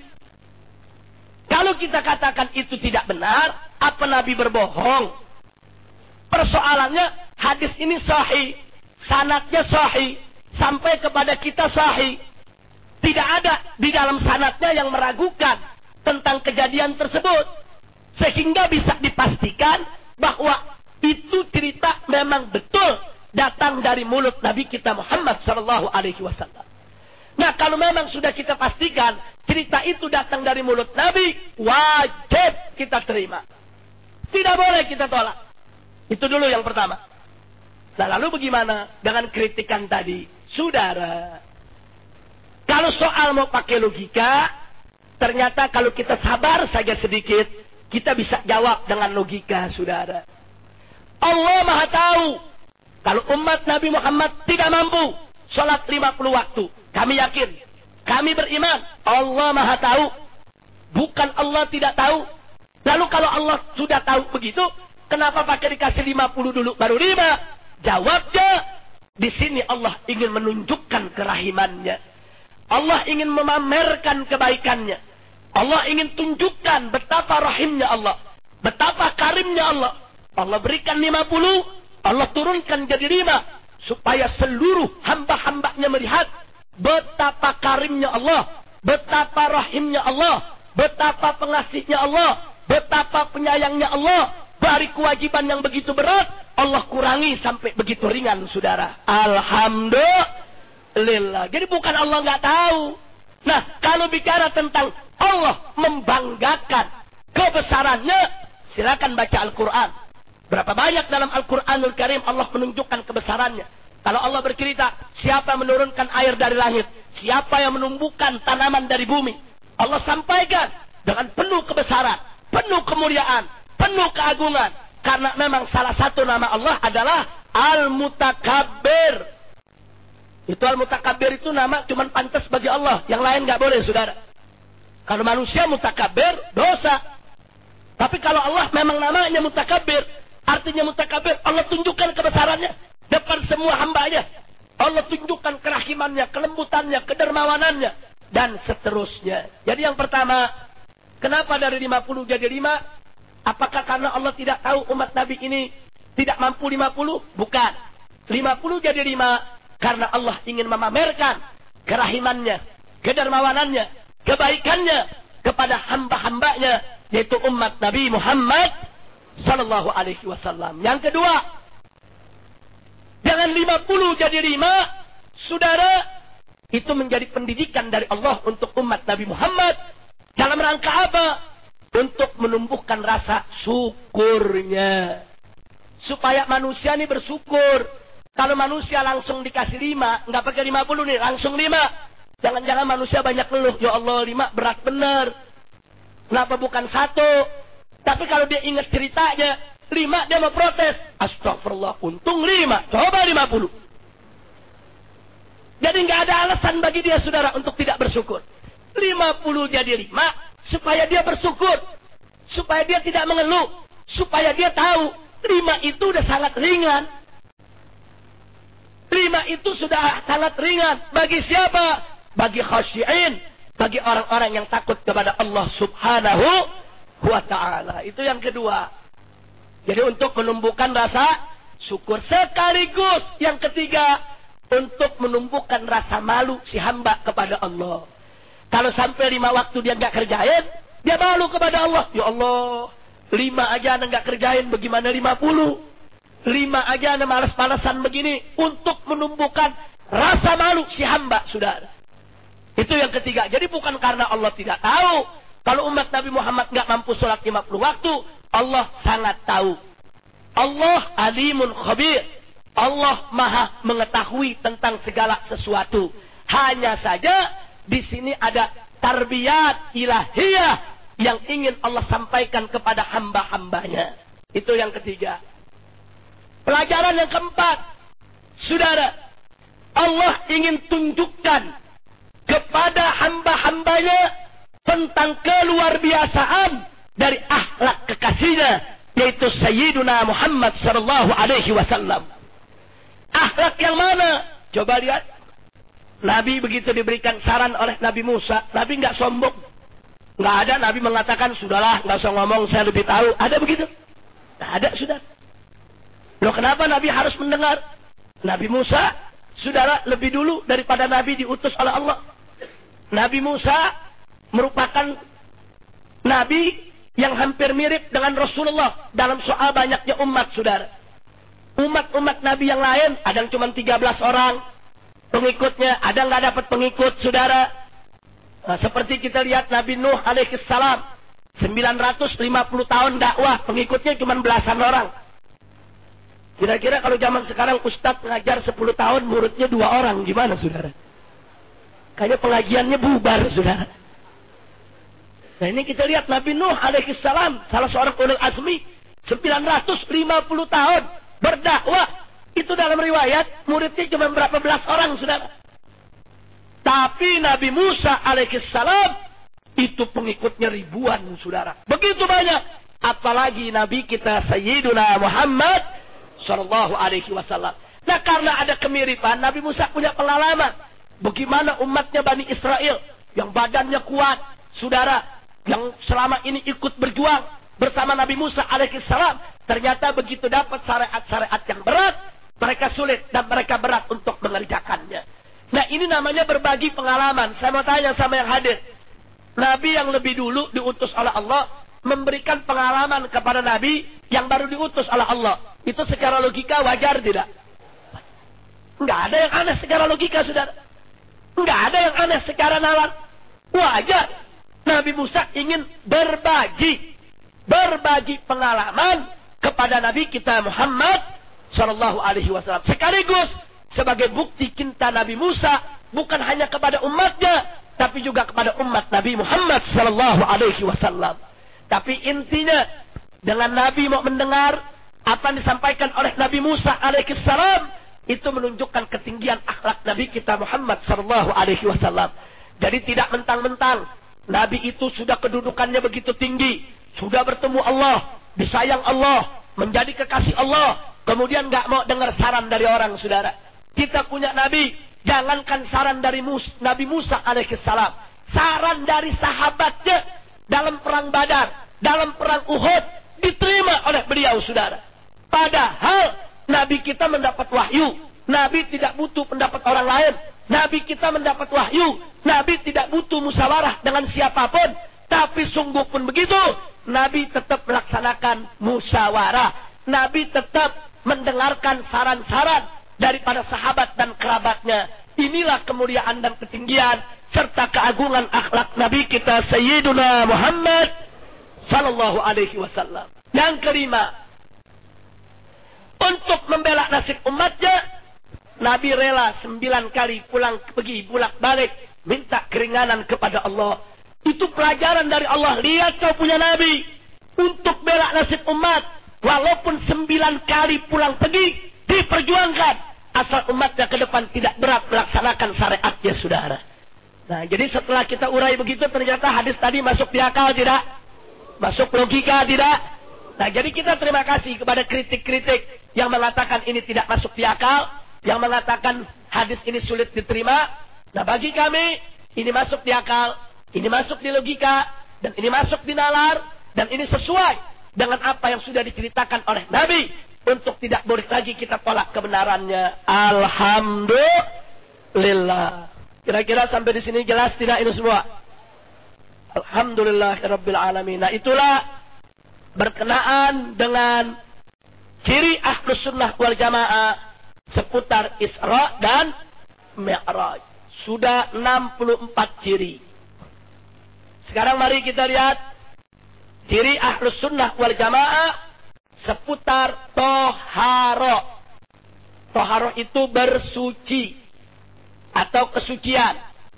Kalau kita katakan itu tidak benar, apa Nabi berbohong? Persoalannya, hadis ini sahih, sanadnya sahih, sampai kepada kita sahih. Tidak ada di dalam sanadnya yang meragukan tentang kejadian tersebut. Sehingga bisa dipastikan bahwa itu cerita memang betul datang dari mulut Nabi kita Muhammad SAW. Nah, kalau memang sudah kita pastikan cerita itu datang dari mulut Nabi, wajib kita terima. Tidak boleh kita tolak. Itu dulu yang pertama. Nah, lalu bagaimana dengan kritikan tadi? Saudara, kalau soal mau pakai logika, ternyata kalau kita sabar saja sedikit, kita bisa jawab dengan logika, saudara. Allah Maha tahu kalau umat Nabi Muhammad tidak mampu sholat 50 waktu. Kami yakin, kami beriman, Allah Maha tahu. Bukan Allah tidak tahu. Lalu kalau Allah sudah tahu begitu, kenapa pakai dikasih 50 dulu baru 5? Jawabnya, di sini Allah ingin menunjukkan kerahimannya. Allah ingin memamerkan kebaikannya. Allah ingin tunjukkan betapa rahimnya Allah. Betapa karimnya Allah. Allah berikan 50, Allah turunkan jadi 5. Supaya seluruh hamba-hambanya melihat betapa karimnya Allah. Betapa rahimnya Allah. Betapa pengasihnya Allah. Betapa penyayangnya Allah. Dari kewajiban yang begitu berat, Allah kurangi sampai begitu ringan, saudara. Alhamdulillah. Jadi bukan Allah nggak tahu. Nah, kalau bicara tentang Allah membanggakan kebesarannya, silakan baca Al-Quran. Berapa banyak dalam Al-Quranul Karim Allah menunjukkan kebesarannya. Kalau Allah bercerita, siapa menurunkan air dari langit, siapa yang menumbuhkan tanaman dari bumi, Allah sampaikan dengan penuh kebesaran, penuh kemuliaan, penuh keagungan. Karena memang salah satu nama Allah adalah Al-Mutakabbir. Itu Al-Mutakabbir itu nama cuma pantas bagi Allah. Yang lain nggak boleh, saudara. Kalau manusia mutakabbir, dosa. Tapi kalau Allah memang namanya Mutakabbir, artinya Mutakabbir, Allah tunjukkan kebesarannya depan semua hambanya. Allah tunjukkan kerahimannya, kelembutannya, kedermawanannya, dan seterusnya. Jadi yang pertama, kenapa dari 50 jadi 5? Apakah karena Allah tidak tahu umat Nabi ini tidak mampu 50? Bukan. 50 jadi 5 karena Allah ingin memamerkan kerahimannya, kedermawanannya, kebaikannya kepada hamba-hambanya, yaitu umat Nabi Muhammad sallallahu alaihi wasallam. Yang kedua, jangan 50 jadi 5, saudara, itu menjadi pendidikan dari Allah untuk umat Nabi Muhammad. Dalam rangka apa? Untuk menumbuhkan rasa syukurnya. Supaya manusia ini bersyukur. Kalau manusia langsung dikasih 5, nggak pakai 50 nih, langsung 5. Jangan-jangan manusia banyak ngeluh, ya Allah 5 berat bener. Kenapa bukan 1? Tapi kalau dia ingat ceritanya, 5 dia mau protes. Astagfirullah, untung 5, coba 50. Jadi nggak ada alasan bagi dia, saudara, untuk tidak bersyukur. 50 jadi 5, supaya dia bersyukur. Supaya dia tidak mengeluh. Supaya dia tahu, 5 itu udah sangat ringan. 5 itu sudah sangat ringan. Bagi siapa? Bagi khasyi'in. Bagi orang-orang yang takut kepada Allah subhanahu wa ta'ala. Itu yang kedua. Jadi untuk menumbuhkan rasa syukur. Sekaligus yang ketiga, untuk menumbuhkan rasa malu si hamba kepada Allah. Kalau sampai 5 waktu dia nggak kerjain, dia malu kepada Allah. Ya Allah, 5 aja anda nggak kerjain, bagaimana 50? 5 aja anda malas-malasan begini untuk menumbuhkan rasa malu si hamba, saudara. Itu yang ketiga. Jadi bukan karena Allah tidak tahu. Kalau umat Nabi Muhammad nggak mampu sholat 50 waktu, Allah sangat tahu. Allah alimun khabir. Allah maha mengetahui tentang segala sesuatu. Hanya saja di sini ada tarbiyat ilahiyah yang ingin Allah sampaikan kepada hamba-hambanya. Itu yang ketiga. Pelajaran yang keempat, saudara, Allah ingin tunjukkan kepada hamba-hambanya tentang keluarbiasaan dari akhlak kekasihnya, yaitu Sayyiduna Muhammad sallallahu alaihi wasallam. Akhlak yang mana? Coba lihat. Nabi begitu diberikan saran oleh Nabi Musa, Nabi nggak sombong. Nggak ada Nabi mengatakan, sudahlah, nggak usah ngomong, saya lebih tahu. Ada begitu? Nggak ada, sudah. Loh, kenapa Nabi harus mendengar? Nabi Musa, saudara, lebih dulu daripada Nabi diutus oleh Allah. Nabi Musa merupakan Nabi yang hampir mirip dengan Rasulullah dalam soal banyaknya umat, saudara. Umat-umat Nabi yang lain, ada yang cuma 13 orang pengikutnya, ada nggak dapat pengikut, saudara. Nah, seperti kita lihat Nabi Nuh alaihissalam, 950 tahun dakwah, pengikutnya cuma belasan orang. Kira-kira kalau zaman sekarang Ustadz ngajar 10 tahun, muridnya 2 orang, gimana, saudara? Kayaknya pengajiannya bubar, saudara. Nah, ini kita lihat Nabi Nuh alaihissalam, salah seorang ulul azmi, 950 tahun berdakwah. Itu dalam riwayat, muridnya cuma berapa belas orang, saudara. Tapi Nabi Musa alaihissalam, itu pengikutnya ribuan, saudara. Begitu banyak. Apalagi Nabi kita Sayyiduna Muhammad sallallahu alaihi wasallam. Nah, karena ada kemiripan, Nabi Musa punya pengalaman. Bagaimana umatnya Bani Israel, yang badannya kuat, saudara, yang selama ini ikut berjuang bersama Nabi Musa alaihissalam, ternyata begitu dapat syariat-syariat yang berat, mereka sulit dan mereka berat untuk mengerjakannya. Nah, ini namanya berbagi pengalaman. Saya mau tanya sama yang hadir. Nabi yang lebih dulu diutus oleh Allah memberikan pengalaman kepada Nabi yang baru diutus oleh Allah. Itu secara logika wajar tidak? Enggak ada yang aneh secara logika, saudara. Enggak ada yang aneh secara nalar. Wajar. Nabi Musa ingin berbagi pengalaman kepada Nabi kita Muhammad sallallahu alaihi wasallam. Sekaligus sebagai bukti cinta Nabi Musa bukan hanya kepada umatnya, tapi juga kepada umat Nabi Muhammad sallallahu alaihi wasallam. Tapi intinya, dengan Nabi mau mendengar apa yang disampaikan oleh Nabi Musa alaihissalam, itu menunjukkan ketinggian akhlak Nabi kita Muhammad sallallahu alaihi wasallam. Jadi tidak mentang-mentang Nabi itu sudah kedudukannya begitu tinggi, sudah bertemu Allah, disayang Allah, menjadi kekasih Allah, kemudian nggak mau dengar saran dari orang, saudara. Kita punya Nabi, jangankan saran dari Nabi Musa alaihissalam, saran dari sahabatnya dalam perang Badar, dalam perang Uhud, diterima oleh beliau, saudara. Padahal Nabi kita mendapat wahyu, Nabi tidak butuh pendapat orang lain. Nabi kita mendapat wahyu, Nabi tidak butuh musyawarah dengan siapapun. Tapi sungguh pun begitu, Nabi tetap melaksanakan musyawarah. Nabi tetap mendengarkan saran-saran daripada sahabat dan kerabatnya. Inilah kemuliaan dan ketinggian serta keagungan akhlak Nabi kita Sayyiduna Muhammad sallallahu alaihi wasallam. Yang kelima, untuk membela nasib umatnya, Nabi rela 9 kali pulang pergi bolak-balik minta keringanan kepada Allah. Itu pelajaran dari Allah. Lihat kau punya Nabi untuk bela nasib umat, walaupun 9 kali pulang pergi diperjuangkan, asal umatnya ke depan tidak berat melaksanakan syariatnya, saudara. Nah, jadi setelah kita urai begitu, ternyata hadis tadi masuk di akal tidak? Masuk logika tidak? Nah, jadi kita terima kasih kepada kritik-kritik yang mengatakan ini tidak masuk di akal, yang mengatakan hadis ini sulit diterima. Nah, bagi kami ini masuk di akal, ini masuk di logika, dan ini masuk di nalar, dan ini sesuai dengan apa yang sudah diceritakan oleh Nabi, untuk tidak boleh lagi kita tolak kebenarannya. Alhamdulillah. Kira-kira sampai di sini jelas tidak ini semua? Alhamdulillahirabbil alamin. Nah, itulah berkenaan dengan ciri Ahlus Sunnah wal Jamaah seputar Isra dan Mi'raj. Sudah 64 ciri. Sekarang mari kita lihat ciri Ahlus Sunnah wal Jamaah seputar Toharo. Toharo itu bersuci atau kesucian.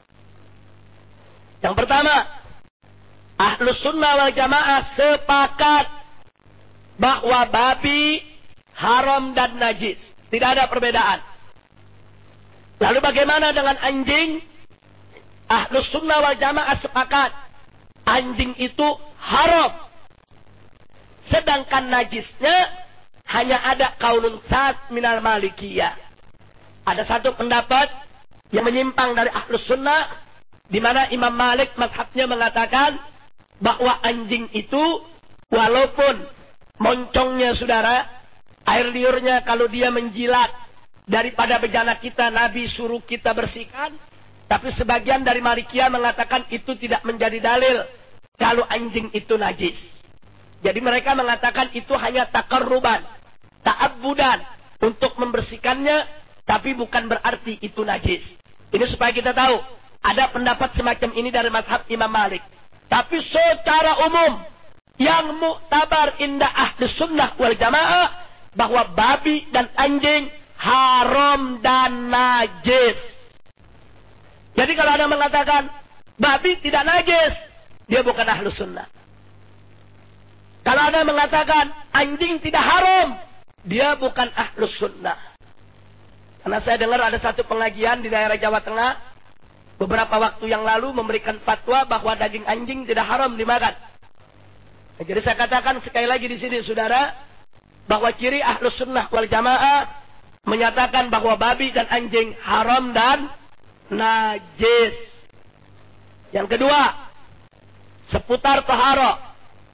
Yang pertama, Ahlus Sunnah wal Jamaah sepakat bahwa babi haram dan najis. Tidak ada perbedaan. Lalu bagaimana dengan anjing? Ahlus Sunnah wal Jamaah sepakat anjing itu haram. Sedangkan najisnya hanya ada qaulun sats minal malikiyah. Ada satu pendapat yang menyimpang dari Ahlus Sunnah, di mana Imam Malik mazhabnya mengatakan bahwa anjing itu walaupun moncongnya saudara, air liurnya kalau dia menjilat daripada bejana kita, Nabi suruh kita bersihkan. Tapi sebagian dari Malikiyah mengatakan itu tidak menjadi dalil kalau anjing itu najis. Jadi mereka mengatakan itu hanya takarruban, ta'abbudan untuk membersihkannya, tapi bukan berarti itu najis. Ini supaya kita tahu, ada pendapat semacam ini dari mazhab Imam Malik. Tapi secara umum, yang muktabar indah Ahlus Sunnah wal Jamaah, bahwa babi dan anjing haram dan najis. Jadi kalau ada mengatakan babi tidak najis, dia bukan Ahlus Sunnah. Kalau ada mengatakan anjing tidak haram, dia bukan Ahlus Sunnah. Karena saya dengar ada satu pengajian di daerah Jawa Tengah beberapa waktu yang lalu memberikan fatwa bahwa daging anjing tidak haram dimakan. Nah, jadi saya katakan sekali lagi di sini saudara, bahwa ciri Ahlus Sunnah wal Jamaah menyatakan bahwa babi dan anjing haram dan najis. Yang kedua, seputar taharah.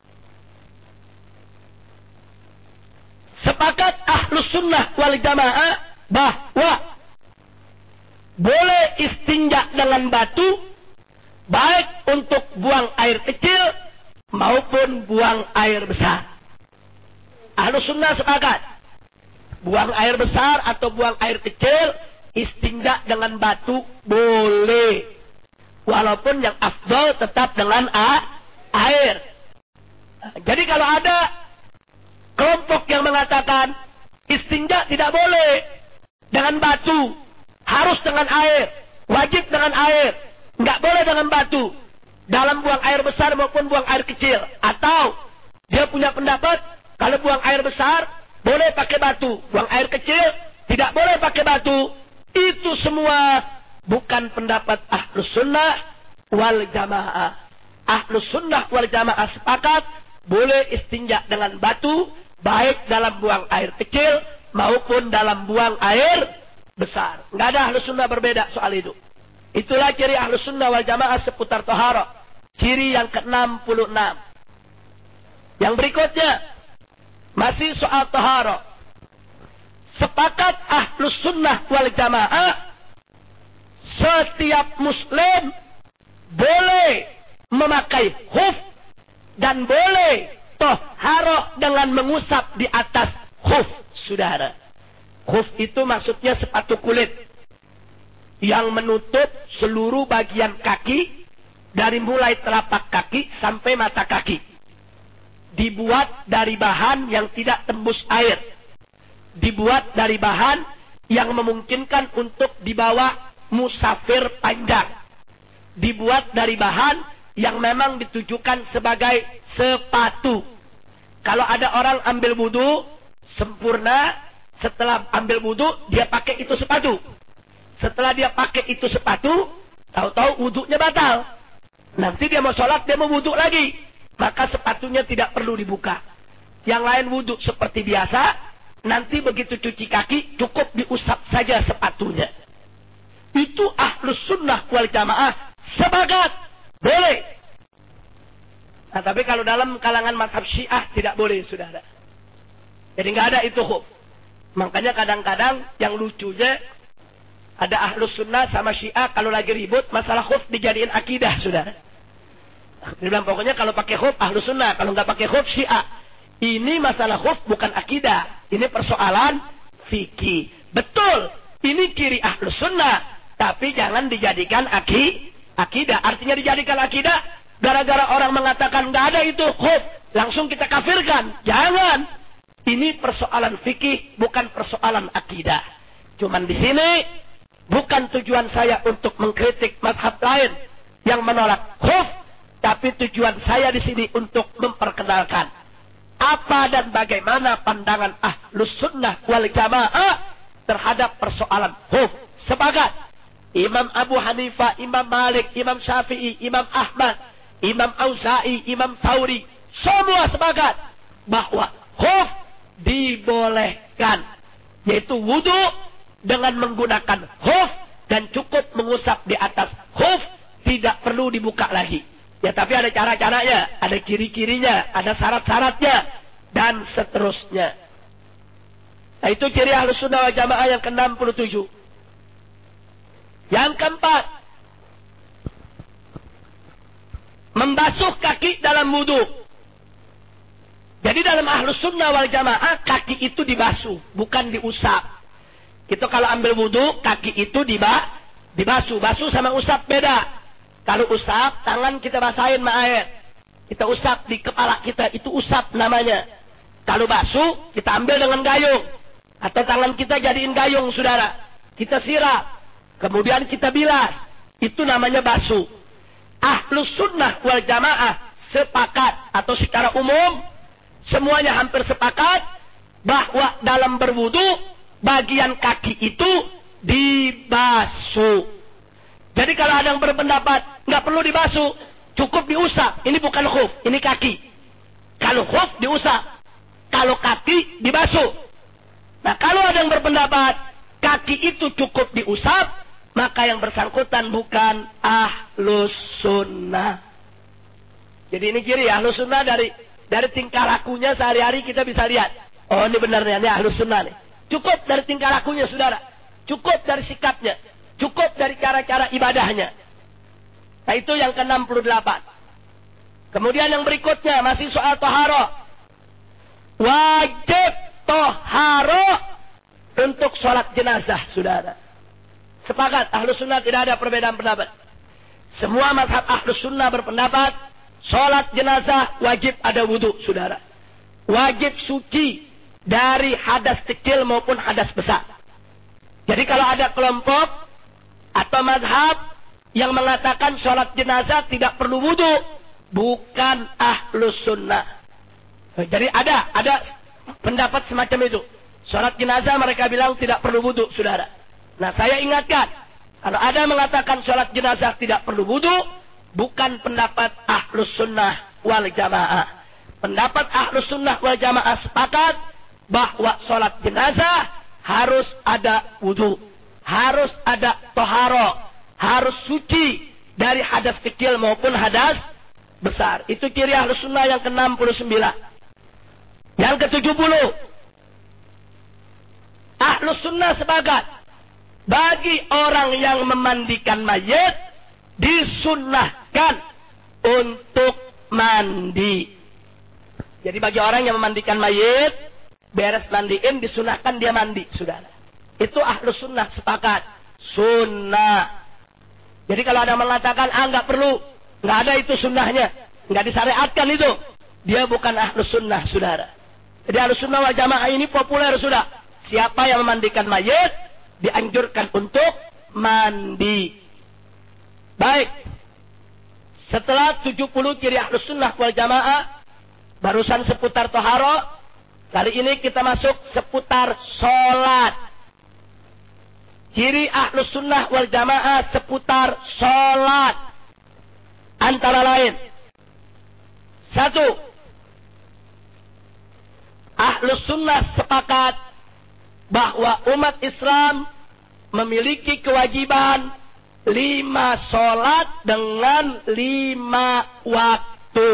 Sepakat Ahlus Sunnah wal Jamaah bahwa boleh istinja dengan batu, baik untuk buang air kecil maupun buang air besar. Ahlus Sunnah sepakat, buang air besar atau buang air kecil, istinja dengan batu boleh. Walaupun yang afdal tetap dengan air. Jadi kalau ada kelompok yang mengatakan istinja tidak boleh dengan batu, harus dengan air, wajib dengan air, nggak boleh dengan batu, dalam buang air besar maupun buang air kecil. Atau dia punya pendapat, kalau buang air besar boleh pakai batu, buang air kecil tidak boleh pakai batu. Itu semua bukan pendapat Ahlus Sunnah wal Jamaah. Ahlus Sunnah wal Jamaah sepakat boleh istinja dengan batu, baik dalam buang air kecil maupun dalam buang air besar. Nggak ada Ahlus Sunnah berbeda soal itu. Itulah ciri Ahlus Sunnah wal Jamaah seputar taharah. Ciri yang ke-66. Yang berikutnya masih soal taharah. Sepakat Ahlus Sunnah wal Jamaah, setiap muslim boleh memakai khuf dan boleh taharah dengan mengusap di atas khuf, saudara. Khuf itu maksudnya sepatu kulit yang menutup seluruh bagian kaki dari mulai telapak kaki sampai mata kaki. Dibuat dari bahan yang tidak tembus air. Dibuat dari bahan yang memungkinkan untuk dibawa musafir panjang. Dibuat dari bahan yang memang ditujukan sebagai sepatu. Kalau ada orang ambil wudu sempurna, setelah ambil wudu dia pakai itu sepatu. Setelah dia pakai itu sepatu, tahu-tahu wudunya batal. Nanti dia mau sholat, dia mau wudu lagi, maka sepatunya tidak perlu dibuka. Yang lain wudu seperti biasa, nanti begitu cuci kaki cukup diusap saja sepatunya. Itu Ahlus Sunnah wal Jamaah sepakat boleh. Nah, tapi kalau dalam kalangan mazhab Syiah tidak boleh, saudara. Jadi nggak ada itu khuf. Makanya kadang-kadang yang lucunya ada Ahlus Sunnah sama Syiah kalau lagi ribut masalah khuf dijadiin akidah, saudara. Dia bilang pokoknya kalau pakai khuf Ahlus Sunnah, kalau nggak pakai khuf Syiah. Ini masalah khuf bukan akidah. Ini persoalan fikih. Betul, ini ciri Ahlus Sunnah, tapi jangan dijadikan akidah. Artinya dijadikan akidah gara-gara orang mengatakan nggak ada itu khuf, langsung kita kafirkan. Jangan. Ini persoalan fikih, bukan persoalan akidah. Cuman di sini bukan tujuan saya untuk mengkritik mazhab lain yang menolak khuf, tapi tujuan saya di sini untuk memperkenalkan apa dan bagaimana pandangan Ahlus Sunnah wal Jamaah terhadap persoalan khuf. Sepakat Imam Abu Hanifah, Imam Malik, Imam Syafi'i, Imam Ahmad, Imam Auza'i, Imam Thawri, semua sepakat bahwa khuf dibolehkan, yaitu wudu dengan menggunakan khuf dan cukup mengusap di atas khuf, tidak perlu dibuka lagi. Ya, tapi ada cara-caranya, ada ciri-cirinya, ada syarat-syaratnya, dan seterusnya. Nah, itu ciri Ahlus Sunnah wal Jamaah yang ke-67. Yang keempat, membasuh kaki dalam wudu. Jadi dalam Ahlus Sunnah wal Jamaah, kaki itu dibasuh, bukan diusap. Kita kalau ambil wudu, kaki itu dibasuh. Basuh sama usap beda. Kalau usap, tangan kita basahin sama air. Kita usap di kepala kita, itu usap namanya. Kalau basuh, kita ambil dengan gayung. Atau tangan kita jadiin gayung, saudara. Kita siram. Kemudian kita bilas. Itu namanya basuh. Ahlus Sunnah wal Jamaah sepakat, atau secara umum, semuanya hampir sepakat, bahwa dalam berwudu, bagian kaki itu dibasuh. Jadi kalau ada yang berpendapat nggak perlu dibasuh, cukup diusap. Ini bukan khuf, ini kaki. Kalau khuf diusap, kalau kaki dibasuh. Nah, kalau ada yang berpendapat kaki itu cukup diusap, maka yang bersangkutan bukan Ahlus Sunnah. Jadi ini ciri Ahlus Sunnah dari tingkah lakunya sehari-hari kita bisa lihat. Oh, ini benarnya, ini Ahlus Sunnah nih. Cukup dari tingkah lakunya, saudara. Cukup dari sikapnya. Cukup dari cara-cara ibadahnya. Nah, itu yang ke-68. Kemudian yang berikutnya masih soal toharo. Wajib toharo untuk sholat jenazah, saudara. Sepakat, Ahlus Sunnah tidak ada perbedaan pendapat. Semua mazhab Ahlus Sunnah berpendapat sholat jenazah wajib ada wudu, saudara. Wajib suci dari hadas kecil maupun hadas besar. Jadi kalau ada kelompok atau mazhab yang mengatakan sholat jenazah tidak perlu wudu, bukan Ahlus Sunnah. Jadi ada pendapat semacam itu. Sholat jenazah mereka bilang tidak perlu wudu, saudara. Nah, saya ingatkan, kalau ada mengatakan sholat jenazah tidak perlu wudu, bukan pendapat Ahlus Sunnah wal Jamaah. Pendapat Ahlus Sunnah wal Jamaah sepakat bahwa sholat jenazah harus ada wudu, harus ada toharo, harus suci dari hadas kecil maupun hadas besar. Itu ciri Ahlus Sunnah yang ke-69. Yang ke-70, Ahlus Sunnah sepakat bagi orang yang memandikan mayit disunnahkan untuk mandi. Jadi bagi orang yang memandikan mayit, beres mandiin disunahkan dia mandi, saudara. Itu Ahlus Sunnah sepakat. Sunnah. Jadi kalau ada mengatakan, nggak perlu, nggak ada itu sunnahnya, nggak disyariatkan itu, dia bukan Ahlus Sunnah, saudara. Jadi Ahlus Sunnah wal Jamaah ini populer, sudah. Siapa yang memandikan mayit, dianjurkan untuk mandi. Baik. Setelah 70 ciri Ahlus Sunnah wal Jamaah, barusan seputar toharo, kali ini kita masuk seputar sholat. Ciri Ahlus Sunnah wal Jamaah seputar sholat. Antara lain. 1. Ahlus Sunnah sepakat bahwa umat Islam memiliki kewajiban 5 sholat dengan 5 waktu.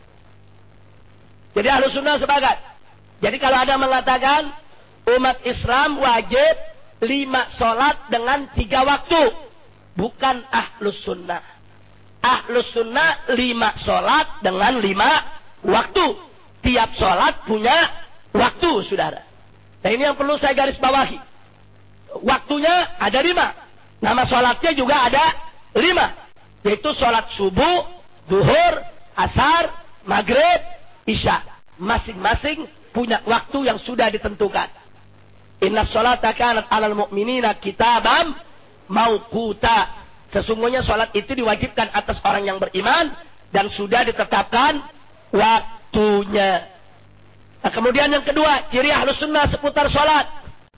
Jadi Ahlus Sunnah sepakat. Jadi kalau ada mengatakan umat Islam wajib 5 sholat dengan 3 waktu, bukan Ahlus Sunnah. Ahlus sunnah 5 sholat dengan 5 waktu. Tiap sholat punya waktu, saudara. Nah ini yang perlu saya garis bawahi. Waktunya ada 5. Nama sholatnya juga ada 5. Yaitu sholat subuh, zuhur, asar, maghrib, isya. Masing-masing punya waktu yang sudah ditentukan. Inna sholata kanat alal mu'minina kitabam mauquta. Sesungguhnya sholat itu diwajibkan atas orang yang beriman dan sudah ditetapkan waktunya. Nah, kemudian yang kedua, ciri Ahlus Sunnah seputar sholat.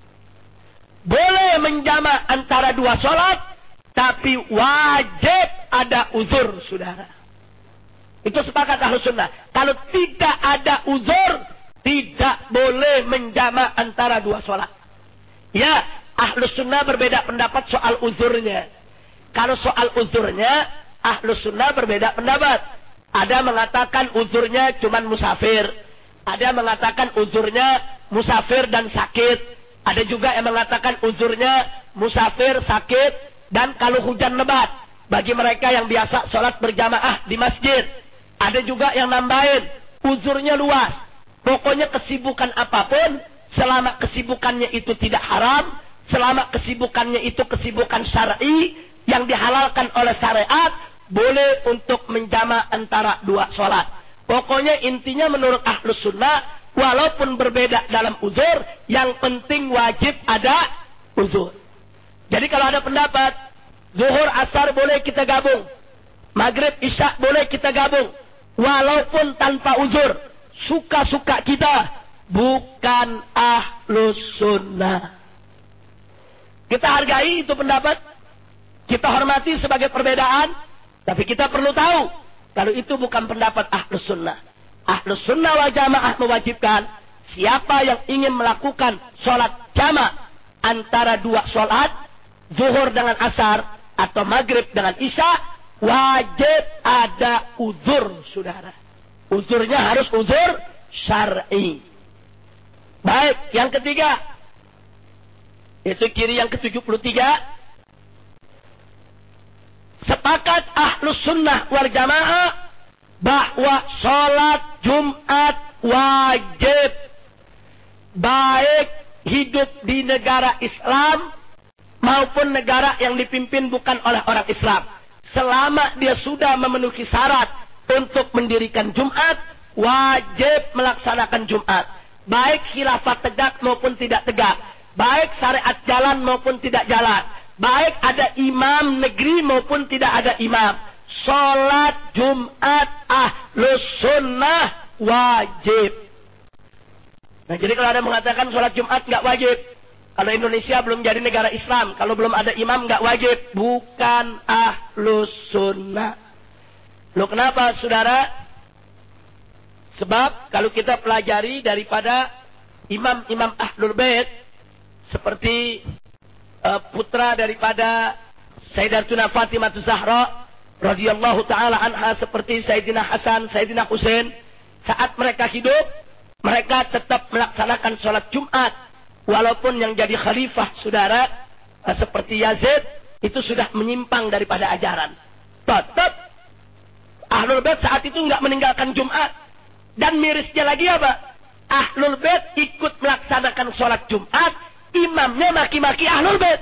Boleh menjama antara 2 sholat, tapi wajib ada uzur, saudara. Itu sepakat Ahlus Sunnah. Kalau tidak ada uzur, tidak boleh menjama antara 2 sholat. Ya, Ahlus Sunnah berbeda pendapat soal uzurnya. Kalau soal uzurnya, Ahlus Sunnah berbeda pendapat. Ada mengatakan uzurnya cuman musafir. Ada mengatakan uzurnya musafir dan sakit. Ada juga yang mengatakan uzurnya musafir, sakit, dan kalau hujan lebat. Bagi mereka yang biasa sholat berjamaah di masjid. Ada juga yang nambahin, uzurnya luas. Pokoknya kesibukan apapun, selama kesibukannya itu tidak haram, selama kesibukannya itu kesibukan syar'i, yang dihalalkan oleh syariat, boleh untuk menjama antara 2 sholat. Pokoknya intinya menurut Ahlus Sunnah, walaupun berbeda dalam uzur, yang penting wajib ada uzur. Jadi kalau ada pendapat, zuhur asar boleh kita gabung, maghrib isya boleh kita gabung, walaupun tanpa uzur, suka-suka kita, bukan Ahlus Sunnah. Kita hargai itu pendapat, kita hormati sebagai perbedaan, tapi kita perlu tahu kalau itu bukan pendapat Ahlus Sunnah. Ahlus Sunnah wal Jamaah mewajibkan siapa yang ingin melakukan sholat jama' antara 2 sholat, zuhur dengan asar atau maghrib dengan isya, wajib ada uzur, saudara. Uzurnya harus uzur syar'i. Baik, yang ketiga, itu ciri yang ke-73. Sepakat Ahlus Sunnah wal Jamaah bahwa sholat Jumat wajib. Baik hidup di negara Islam maupun negara yang dipimpin bukan oleh orang Islam. Selama dia sudah memenuhi syarat untuk mendirikan Jumat, wajib melaksanakan Jumat. Baik khilafah tegak maupun tidak tegak. Baik syariat jalan maupun tidak jalan. Baik ada imam negeri maupun tidak ada imam. Sholat Jumat Ahlus Sunnah wajib. Nah jadi kalau ada mengatakan sholat Jumat nggak wajib, kalau Indonesia belum jadi negara Islam, kalau belum ada imam nggak wajib, bukan Ahlus Sunnah. Loh kenapa, saudara? Sebab kalau kita pelajari daripada imam-imam Ahlul Bait, seperti putra daripada Sayyidatuna Fatimah Zahra radhiyallahu taala anha, seperti Sayyidina Hasan, Sayyidina Husain, saat mereka hidup, mereka tetap melaksanakan sholat Jumat, walaupun yang jadi khalifah, saudara, seperti Yazid, itu sudah menyimpang daripada ajaran. Tetap Ahlul Bait saat itu nggak meninggalkan Jumat. Dan mirisnya lagi apa? Ahlul Bait ikut melaksanakan sholat Jumat, imamnya maki-maki Ahlul Bait.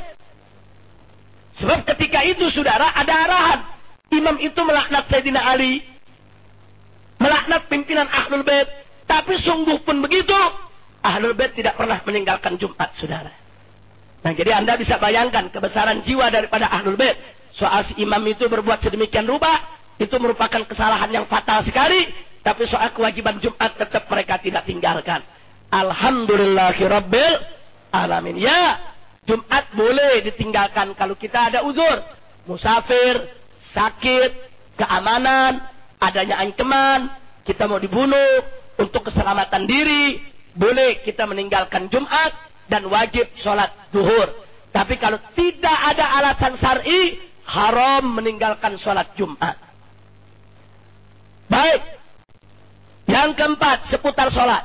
Sebab ketika itu, saudara, ada arahan. Imam itu melaknat Sayyidina Ali, melaknat pimpinan Ahlul Bait. Tapi sungguh pun begitu, Ahlul Bait tidak pernah meninggalkan Jumat, saudara. Nah, jadi Anda bisa bayangkan kebesaran jiwa daripada Ahlul Bait. Soal si imam itu berbuat sedemikian rupa, itu merupakan kesalahan yang fatal sekali. Tapi soal kewajiban Jumat tetap mereka tidak tinggalkan. Alhamdulillahirabbil alamin. Ya, Jumat boleh ditinggalkan kalau kita ada uzur. Musafir, sakit, keamanan, adanya ancaman, kita mau dibunuh, untuk keselamatan diri, boleh kita meninggalkan Jumat dan wajib sholat zuhur. Tapi kalau tidak ada alasan syar'i, haram meninggalkan sholat Jumat. Baik. Yang keempat, seputar sholat.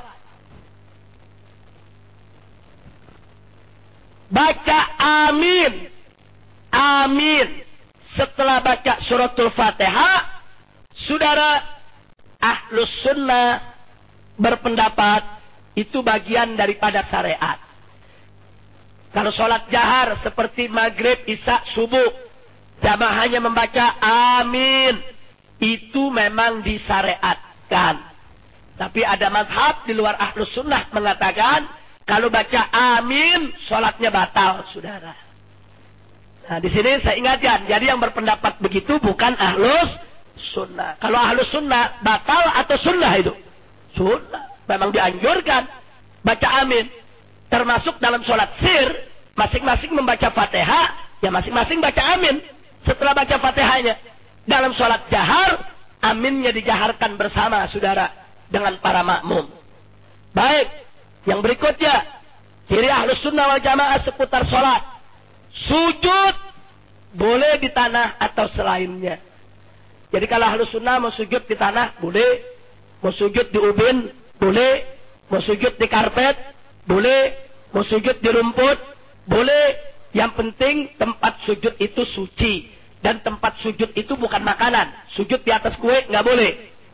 Baca amin. Amin. setelah baca suratul Fatihah, saudara, Ahlus Sunnah berpendapat itu bagian daripada syariat. Kalau sholat jahar seperti maghrib, isya, subuh, jamaah hanya membaca amin, itu memang disyariatkan. Tapi ada mazhab di luar Ahlus Sunnah mengatakan kalau baca amin, sholatnya batal, saudara. Nah, di sini saya ingatkan, jadi yang berpendapat begitu bukan Ahlus Sunnah. Kalau Ahlus Sunnah batal atau sunnah itu? Sunnah. Memang dianjurkan baca amin. Termasuk dalam sholat sir, masing-masing membaca Fatihah, ya masing-masing baca amin setelah baca Fatihahnya. Dalam sholat jahar, aminnya dijaharkan bersama, saudara, dengan para makmum. Baik, yang berikutnya, ciri Ahlus Sunnah wal Jamaah seputar sholat. Sujud boleh di tanah atau selainnya. Jadi kalau Ahlus Sunnah mau sujud di tanah, boleh. Mau sujud di ubin, boleh. Mau sujud di karpet, boleh. Mau sujud di rumput, boleh. Yang penting tempat sujud itu suci. Dan tempat sujud itu bukan makanan. Sujud di atas kue nggak boleh.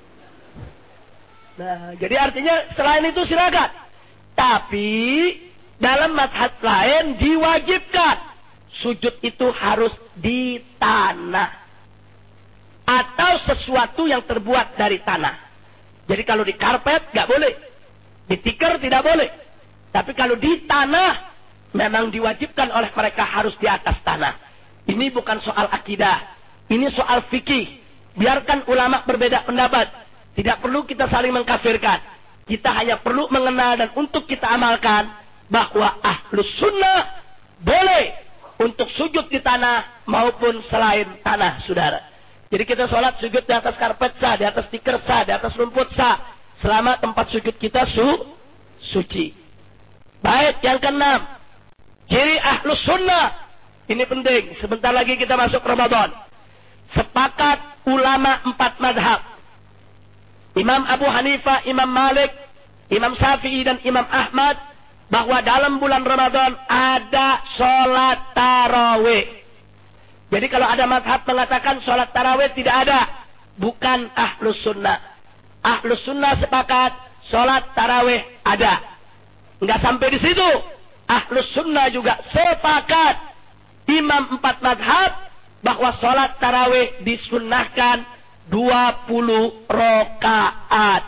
Nah, jadi artinya selain itu silakan. Tapi dalam mazhab lain diwajibkan sujud itu harus di tanah atau sesuatu yang terbuat dari tanah. Jadi kalau di karpet nggak boleh, di tikar tidak boleh. Tapi kalau di tanah memang diwajibkan oleh mereka harus di atas tanah. Ini bukan soal akidah, ini soal fikih. Biarkan ulama berbeda pendapat. Tidak perlu kita saling mengkafirkan. Kita hanya perlu mengenal dan untuk kita amalkan bahwa Ahlus Sunnah boleh untuk sujud di tanah maupun selain tanah, saudara. Jadi kita sholat sujud di atas karpet sah, di atas tikar sah, di atas rumput sah, selama tempat sujud kita suci. Baik, yang keenam, ciri Ahlus Sunnah. Ini penting, sebentar lagi kita masuk Ramadan. Sepakat ulama 4 madhab. Imam Abu Hanifah, Imam Malik, Imam Syafi'i dan Imam Ahmad bahwa dalam bulan Ramadan ada sholat tarawih. Jadi kalau ada mazhab mengatakan sholat tarawih tidak ada, bukan Ahlus Sunnah. Ahlus Sunnah sepakat sholat tarawih ada. Enggak sampai di situ. Ahlus Sunnah juga sepakat Imam 4 mazhab bahwa sholat tarawih disunnahkan 20 rakaat.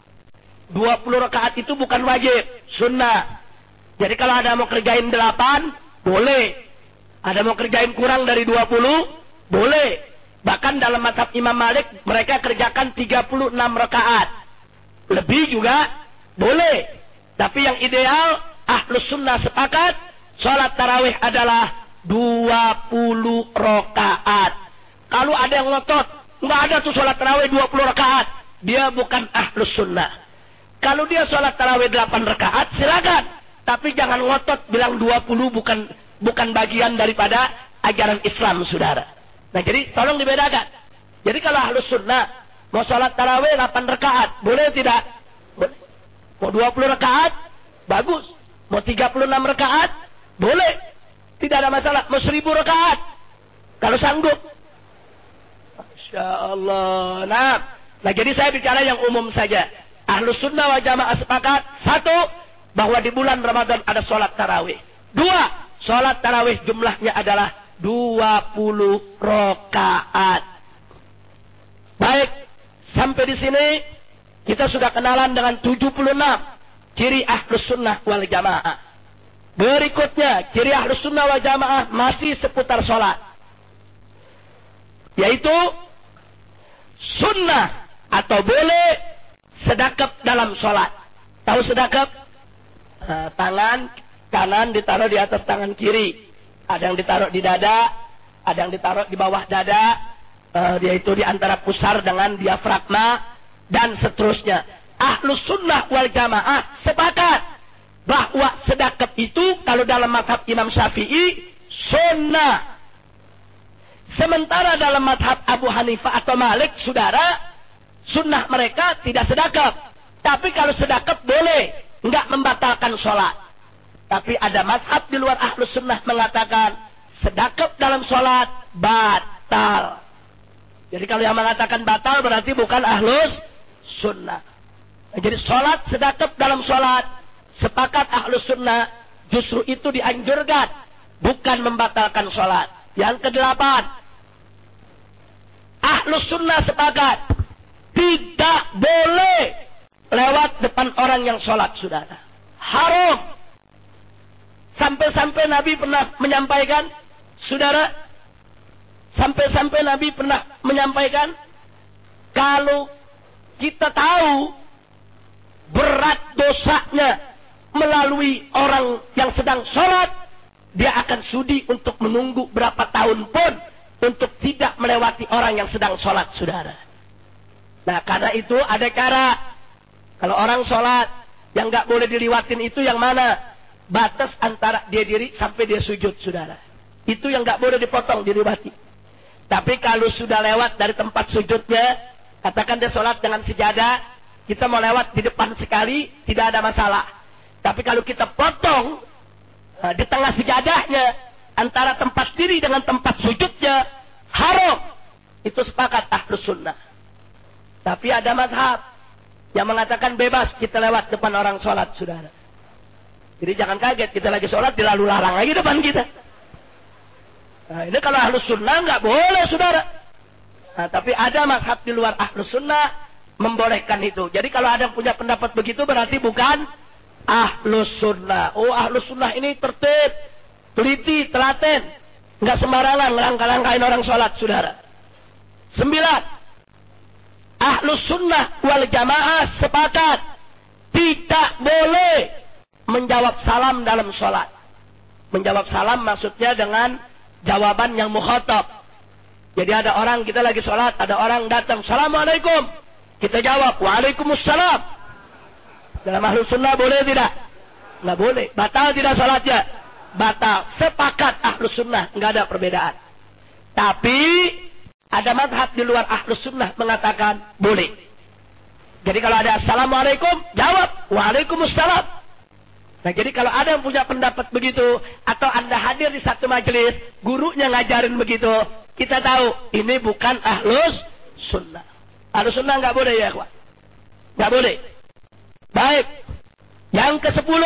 20 rakaat itu bukan wajib, sunnah. Jadi kalau ada mau kerjain 8, boleh. Ada mau kerjain kurang dari 20, boleh. Bahkan dalam mazhab Imam Malik, mereka kerjakan 36 rakaat. Lebih juga, boleh. Tapi yang ideal, Ahlus Sunnah sepakat, sholat tarawih adalah 20 rakaat. Kalau ada yang ngotot, nggak ada tuh sholat tarawih 20 rakaat, dia bukan Ahlus Sunnah. Kalau dia sholat tarawih 8 rakaat, silakan. Tapi jangan ngotot bilang 20 bukan bagian daripada ajaran Islam, saudara. Nah, jadi tolong dibedakan. Jadi kalau Ahlus Sunnah mau sholat tarawih 8 rakaat, boleh tidak? Boleh. Mau 20 rakaat, bagus. Mau 36 rakaat, boleh. Tidak ada masalah. Mau 1000 rakaat, kalau sanggup. Masya Allah. Nah, jadi saya bicara yang umum saja. Ahlus Sunnah wal Jamaah sepakat. 1, bahwa di bulan Ramadan ada sholat tarawih. 2, sholat tarawih jumlahnya adalah 20 rakaat. Baik, sampai di sini kita sudah kenalan dengan 76 ciri Ahlus Sunnah wal Jamaah. Berikutnya, ciri Ahlus Sunnah wal Jamaah masih seputar sholat. Yaitu sunnah atau boleh sedekap dalam sholat. Tahu sedekap? Tangan kanan ditaruh di atas tangan kiri. Ada yang ditaruh di dada, ada yang ditaruh di bawah dada, yaitu di antara pusar dengan diafragma, dan seterusnya. Ahlus Sunnah wal Jamaah sepakat bahwa sedekap itu kalau dalam mazhab Imam Syafi'i sunnah. Sementara dalam mazhab Abu Hanifah atau Malik, saudara, sunnah mereka tidak sedekap. Tapi kalau sedekap boleh, enggak membatalkan sholat. Tapi ada mazhab di luar Ahlus Sunnah mengatakan sedekap dalam sholat batal. Jadi kalau yang mengatakan batal berarti bukan ahlus sunnah. Nah, jadi sholat sedekap dalam sholat, sepakat ahlus sunnah, justru itu dianjurkan, bukan membatalkan sholat. Yang kedelapan, ahlus sunnah sepakat, tidak boleh lewat depan orang yang sholat, saudara. Haram. Sampai-sampai Nabi pernah menyampaikan, saudara, sampai-sampai Nabi pernah menyampaikan, kalau kita tahu berat dosanya melalui orang yang sedang sholat, dia akan sudi untuk menunggu berapa tahun pun untuk tidak melewati orang yang sedang sholat, saudara. Nah, karena itu ada cara. Kalau orang sholat, yang nggak boleh diliwatin itu yang mana? Batas antara dia diri sampai dia sujud, saudara. Itu yang nggak boleh dipotong, diliwati. Tapi kalau sudah lewat dari tempat sujudnya, katakan dia sholat dengan sejadah, kita mau lewat di depan sekali, tidak ada masalah. Tapi kalau kita potong di tengah sejadahnya, antara tempat diri dengan tempat sujudnya, haram. Itu sepakat ahlus sunnah. Tapi ada mazhab yang mengatakan bebas kita lewat depan orang sholat, saudara. Jadi jangan kaget, kita lagi sholat, dilalu larang lagi depan kita. Nah, ini kalau ahlus sunnah nggak boleh, saudara. Nah, tapi ada mazhab di luar ahlus sunnah membolehkan itu. Jadi kalau ada yang punya pendapat begitu, berarti bukan ahlus sunnah. Oh, ahlus sunnah ini tertib, teliti, telaten, nggak sembarangan ngelangkah-langkahin orang sholat, saudara. 9. Ahlus sunnah wal jamaah sepakat tidak boleh menjawab salam dalam sholat. Menjawab salam maksudnya dengan jawaban yang mukhatab. Jadi ada orang, kita lagi sholat, ada orang datang, Assalamualaikum. Kita jawab, Waalaikumsalam. Dalam ahlus sunnah boleh tidak? Nggak boleh. Batal tidak sholatnya? Batal. Sepakat ahlus sunnah, nggak ada perbedaan. Tapi ada mazhab di luar ahlus sunnah mengatakan boleh. Jadi kalau ada Assalamualaikum, jawab Waalaikumsalam. Nah, jadi kalau ada yang punya pendapat begitu, atau Anda hadir di satu majelis, gurunya ngajarin begitu, kita tahu ini bukan ahlus sunnah. Ahlus sunnah nggak boleh ya, kawan. Nggak boleh. Baik. Yang ke-10.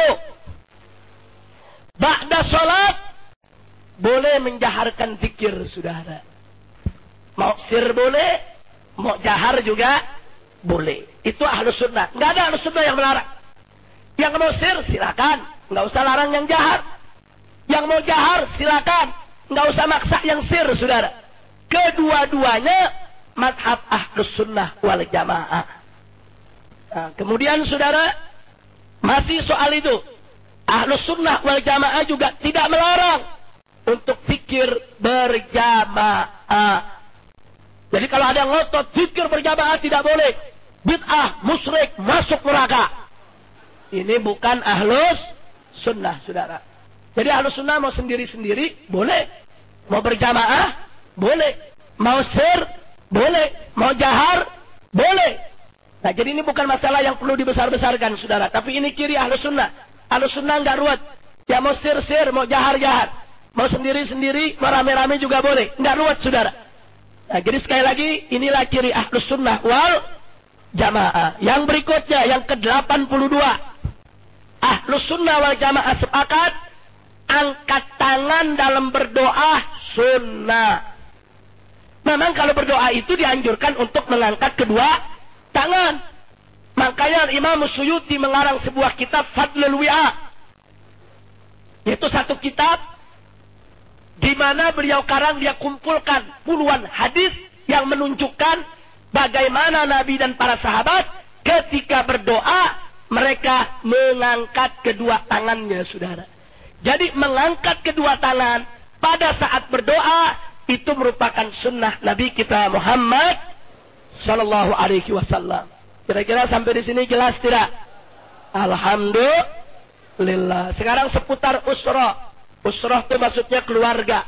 Ba'da sholat, boleh menjaharkan zikir, saudara. Mau sir boleh, mau jahar juga boleh. Itu ahlus sunnah. Nggak ada ahlus sunnah yang melarang. Yang mau sir silakan, nggak usah larang yang jahar. Yang mau jahar silakan, nggak usah maksa yang sir, saudara. Kedua-duanya mazhab ahlus sunnah wal jamaah. Nah, kemudian saudara, masih soal itu, ahlus sunnah wal jamaah juga tidak melarang untuk zikir berjamaah. Jadi kalau ada yang ngotot zikir berjamaah tidak boleh, bid'ah, musyrik, masuk neraka. Ini bukan ahlus sunnah, saudara. Jadi ahlus sunnah mau sendiri-sendiri, boleh. Mau berjamaah, boleh. Mau sir, boleh. Mau jahar, boleh. Nah, jadi ini bukan masalah yang perlu dibesar-besarkan, saudara. Tapi ini ciri ahlus sunnah. Ahlus sunnah nggak ruwet. Ya mau sir-sir, mau jahar-jahar. Mau sendiri-sendiri, mau rame-rame juga boleh. Nggak ruwet, saudara. Nah, jadi sekali lagi, inilah ciri ahlus sunnah wal jamaah. Yang berikutnya, yang ke-82. Ahlus sunnah wal jamaah sepakat angkat tangan dalam berdoa sunnah. Memang kalau berdoa itu dianjurkan untuk mengangkat kedua tangan. Makanya Imam Suyuti mengarang sebuah kitab Fadlul Wi'a. Yaitu satu kitab di mana beliau karang dia kumpulkan puluhan hadis yang menunjukkan bagaimana Nabi dan para sahabat ketika berdoa mereka mengangkat kedua tangannya, saudara. Jadi mengangkat kedua tangan pada saat berdoa itu merupakan sunnah Nabi kita Muhammad Sallallahu Alaihi Wasallam. Kira-kira sampai di sini jelas tidak? Alhamdulillah. Sekarang seputar usrah. Usrah itu maksudnya keluarga.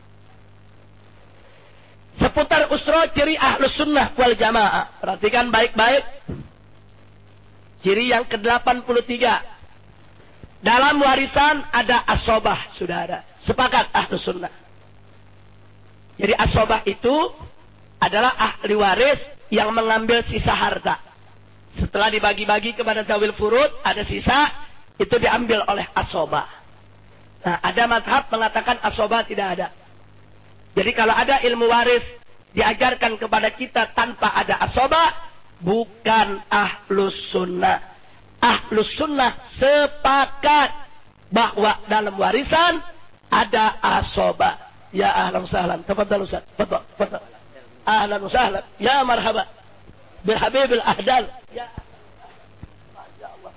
Seputar usrah ciri ahlus sunnah wal jamaah. Perhatikan baik-baik. Ciri yang ke-83. Dalam warisan ada asobah, saudara. Sepakat ahlus sunnah. Jadi asobah itu adalah ahli waris yang mengambil sisa harta. Setelah dibagi-bagi kepada zawil furud, ada sisa, itu diambil oleh asobah. Nah, ada mazhab mengatakan asobah tidak ada. Jadi kalau ada ilmu waris diajarkan kepada kita tanpa ada asobah, bukan ahlus sunnah. Ahlus sunnah sepakat bahwa dalam warisan ada asobah. Ya ahlan sahlan. Tafadhal Ustaz. Tafadhal. Ahlan sahlan. Ya marhaba. Bil habibil ahdal. Ya. Masya Allah.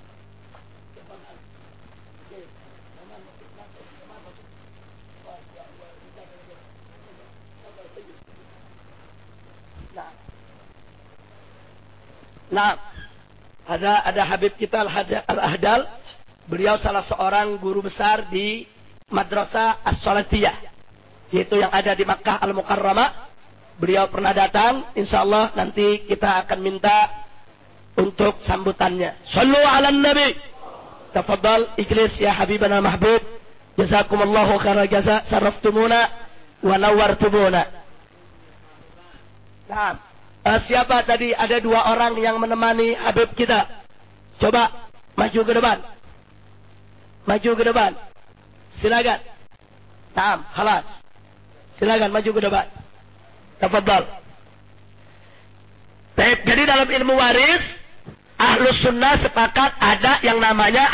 Nah, ada Habib kita Al-Ahdal. Beliau salah seorang guru besar di Madrasah As-Salatiyah, yaitu yang ada di Makkah Al-Mukarramah. Beliau pernah datang, insyaallah nanti kita akan minta untuk sambutannya. Sallu ala nabi. Tafadhal ijlis ya habibana mahbub. Jazakumullahu khairal jaza, saraftumuna wa nawwartumuna. Nah, siapa tadi? Ada 2 orang yang menemani Habib kita. Coba maju ke depan. Maju ke depan. Silakan. Naam, khalas. Silakan maju ke depan. Tafadhal. Baik, jadi dalam ilmu waris, Ahlus Sunnah sepakat ada yang namanya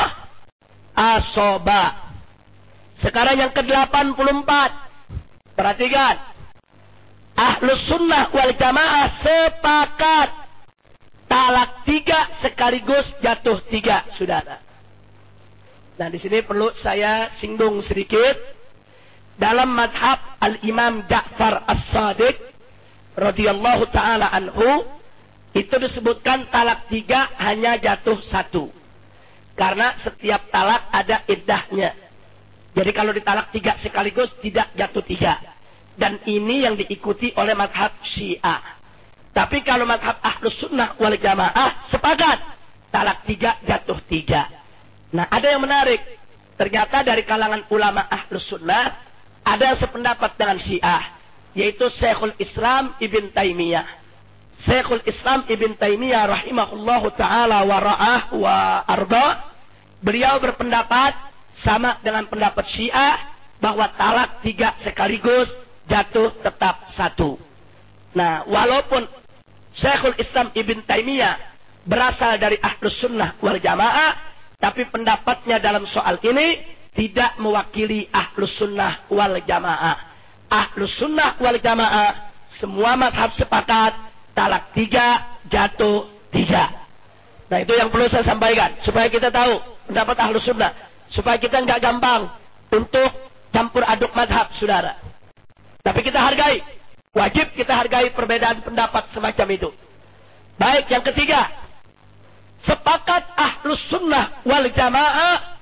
asobah. Sekarang yang ke-84. Perhatikan. Ahlus Sunnah wal Jamaah sepakat talak 3 sekaligus jatuh 3, saudara. Nah, di sini perlu saya singgung sedikit. Dalam madhab Al-Imam Ja'far As-Sadiq radhiyallahu ta'ala anhu, itu disebutkan talak 3 hanya jatuh 1. Karena setiap talak ada iddahnya. Jadi kalau ditalak 3 sekaligus tidak jatuh 3. Dan ini yang diikuti oleh madhab Syiah. Tapi kalau madhab Ahlus Sunnah wal Jamaah sepakat talak 3 jatuh 3. Nah, ada yang menarik. Ternyata dari kalangan ulama Ahlus Sunnah ada yang sependapat dengan Syiah, yaitu Syekhul Islam Ibn Taimiyah. Syekhul Islam Ibn Taimiyah rahimahullahu ta'ala wa ra'ah wa arda. Beliau berpendapat sama dengan pendapat Syiah, bahwa talak 3 sekaligus jatuh tetap 1. Nah, walaupun Syekhul Islam Ibn Taimiyah berasal dari Ahlus Sunnah wal Jamaah, tapi pendapatnya dalam soal ini tidak mewakili Ahlus Sunnah wal Jamaah. Ahlus Sunnah wal Jamaah semua mazhab sepakat talak 3 jatuh 3. Nah, itu yang perlu saya sampaikan supaya kita tahu pendapat Ahlus Sunnah, supaya kita nggak gampang untuk campur aduk mazhab, saudara. Tapi kita hargai, wajib kita hargai perbedaan pendapat semacam itu. Baik, yang ketiga, sepakat Ahlus Sunnah wal Jamaah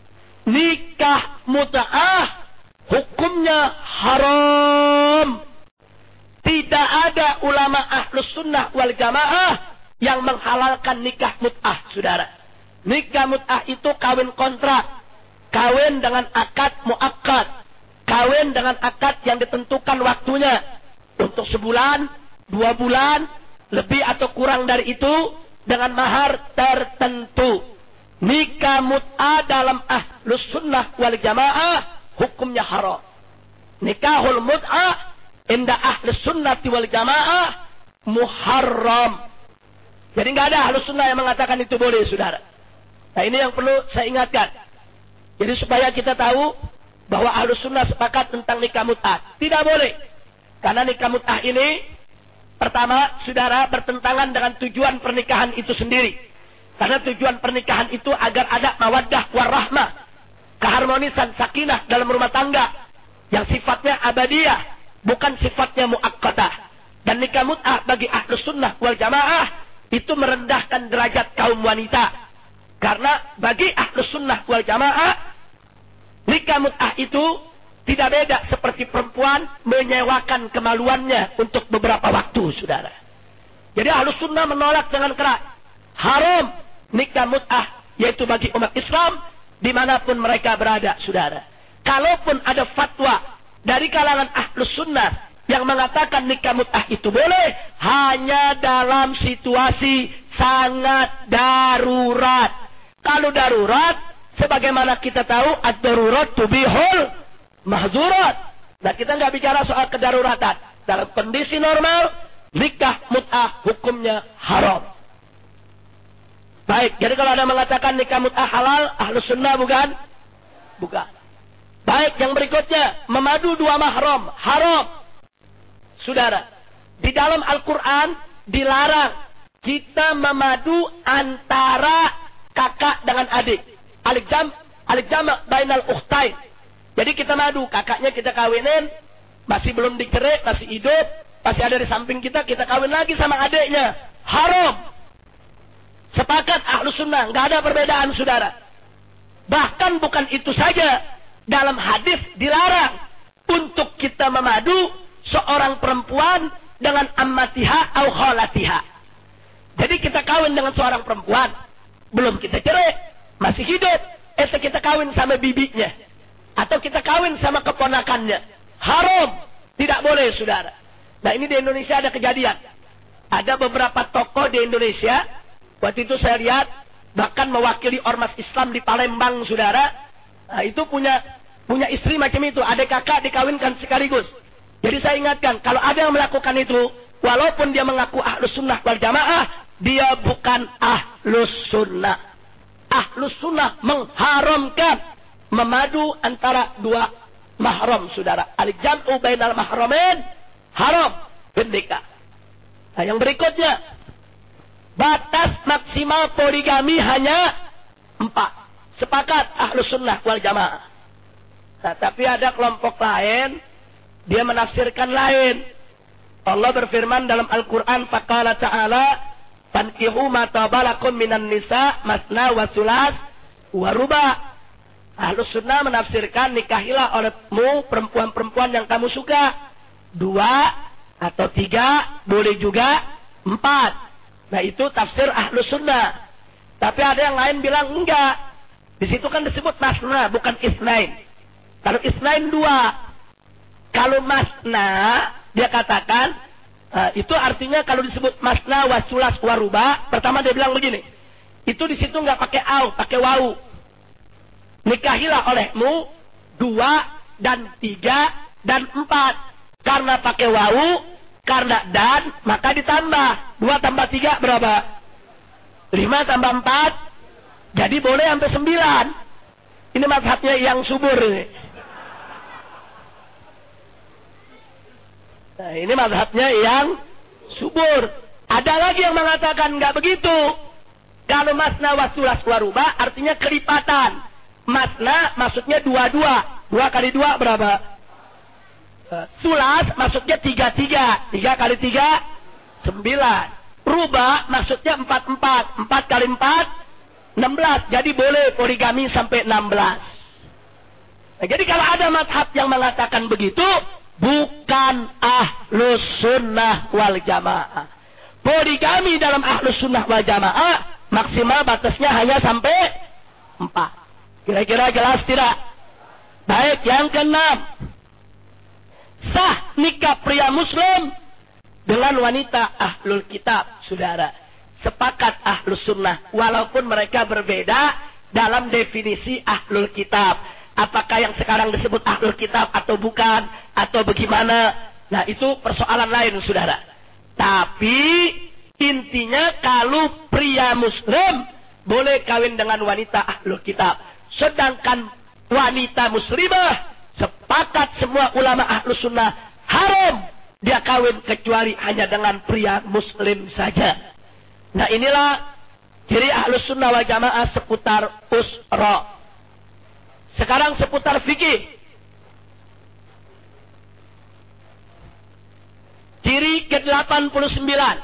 nikah mut'ah hukumnya haram. Tidak ada ulama Ahlus Sunnah wal Jamaah yang menghalalkan nikah mut'ah, saudara. Nikah mut'ah itu kawin kontrak, kawin dengan akad muakkad, kawin dengan akad yang ditentukan waktunya untuk sebulan, 2 bulan, lebih atau kurang dari itu, dengan mahar tertentu. Nikah mut'ah dalam Ahlus Sunnah wal Jamaah hukumnya haram. Nikahul mut'ah inda Ahlus Sunnah wal Jamaah muharram. Jadi nggak ada Ahlus Sunnah yang mengatakan itu boleh, saudara. Nah, ini yang perlu saya ingatkan. Jadi supaya kita tahu bahwa Ahlus Sunnah sepakat tentang nikah mut'ah. Tidak boleh. Karena nikah mut'ah ini, pertama, saudara, bertentangan dengan tujuan pernikahan itu sendiri. Karena tujuan pernikahan itu agar ada mawaddah warahmah, keharmonisan sakinah dalam rumah tangga yang sifatnya abadiyah, bukan sifatnya muakkatah. Dan nikah mut'ah bagi Ahlus Sunnah wal Jamaah itu merendahkan derajat kaum wanita. Karena bagi Ahlus Sunnah wal Jamaah, nikah mut'ah itu tidak beda seperti perempuan menyewakan kemaluannya untuk beberapa waktu, saudara. Jadi Ahlus Sunnah menolak dengan keras. Haram nikah mut'ah, yaitu bagi umat Islam dimanapun mereka berada, saudara. Kalaupun ada fatwa dari kalangan Ahlus Sunnah yang mengatakan nikah mut'ah itu boleh hanya dalam situasi sangat darurat. Kalau darurat, sebagaimana kita tahu, ad-darurat tubihul mahzurat. Nah, kita nggak bicara soal kedaruratan. Dalam kondisi normal, nikah mut'ah hukumnya haram. Baik, jadi kalau ada mengatakan nikah mut'ah halal, ahlus sunnah bukan? Bukan. Baik, yang berikutnya, memadu dua mahram, haram. Saudara, di dalam Al-Quran dilarang kita memadu antara kakak dengan adik. Al-jam' bainal ukhtain. Jadi kita madu, kakaknya kita kawinin, masih belum dicerai, masih hidup, masih ada di samping kita kawin lagi sama adiknya. Haram. Sepakat ahlu sunnah, nggak ada perbedaan, saudara. Bahkan bukan itu saja, dalam hadis dilarang untuk kita memadu seorang perempuan dengan ammatiha atau khalatiha. Jadi kita kawin dengan seorang perempuan, belum kita cerai, masih hidup, kita kawin sama bibinya, atau kita kawin sama keponakannya. Haram, tidak boleh, saudara. Nah, ini di Indonesia ada kejadian. Ada beberapa tokoh di Indonesia, waktu itu saya lihat, bahkan mewakili ormas Islam di Palembang, saudara. Nah, itu punya istri macam itu, adik kakak dikawinkan sekaligus. Jadi saya ingatkan, kalau ada yang melakukan itu, walaupun dia mengaku ahlus sunnah wal jamaah, dia bukan ahlus sunnah. Ahlus sunnah mengharamkan memadu antara dua mahram, saudara. Al-jam'u bainal mahramain haram, bendeka. Nah, yang berikutnya, batas maksimal poligami hanya 4. Sepakat ahlus sunnah wal jamaah. Nah, tapi ada kelompok lain, dia menafsirkan lain. Allah berfirman dalam Al-Quran, faqala ta'ala, fankihu ma tabalakum minan nisa masna wa sulas wa ruba. Ahlus sunnah menafsirkan, nikahilah olehmu perempuan-perempuan yang kamu suka. 2 atau 3, boleh juga 4. Nah, itu tafsir ahlus sunnah. Tapi ada yang lain bilang enggak. Di situ kan disebut masna, bukan isnain. Kalau isnain 2. Kalau masna, dia katakan, itu artinya kalau disebut masna wasulas waruba, pertama dia bilang begini, itu di situ nggak pakai au, pakai wau. Nikahilah olehmu 2 dan 3 dan 4. Karena pakai wau, karena dan, maka ditambah. 2 tambah 3 berapa? 5 tambah 4, jadi boleh sampai 9. Ini mazhabnya yang subur ini. Nah, ini mazhabnya yang subur. Ada lagi yang mengatakan nggak begitu. Kalau masna wasulas waruba artinya kelipatan. Masna maksudnya 2 kali 2 berapa? Sulas maksudnya 3 kali 3 9. Ruba maksudnya 4 kali 4 16. Jadi boleh poligami sampai 16. Nah, jadi kalau ada mazhab yang mengatakan begitu, bukan ahlus sunnah wal jamaah. Poligami dalam ahlus sunnah wal jamaah maksimal batasnya hanya sampai 4. Kira-kira jelas tidak? Baik, yang ke-6. Sah nikah pria muslim dengan wanita ahlul kitab, saudara. Sepakat ahlus sunnah, walaupun mereka berbeda dalam definisi ahlul kitab. Apakah yang sekarang disebut ahlul kitab atau bukan, atau bagaimana? Nah, itu persoalan lain, saudara. Tapi intinya kalau pria muslim boleh kawin dengan wanita ahlul kitab. Sedangkan wanita muslimah, sepakat semua ulama ahlus sunnah, haram dia kawin kecuali hanya dengan pria muslim saja. Nah, inilah ciri ahlus sunnah wal jamaah seputar usra. Sekarang seputar fikih. Ciri ke-89.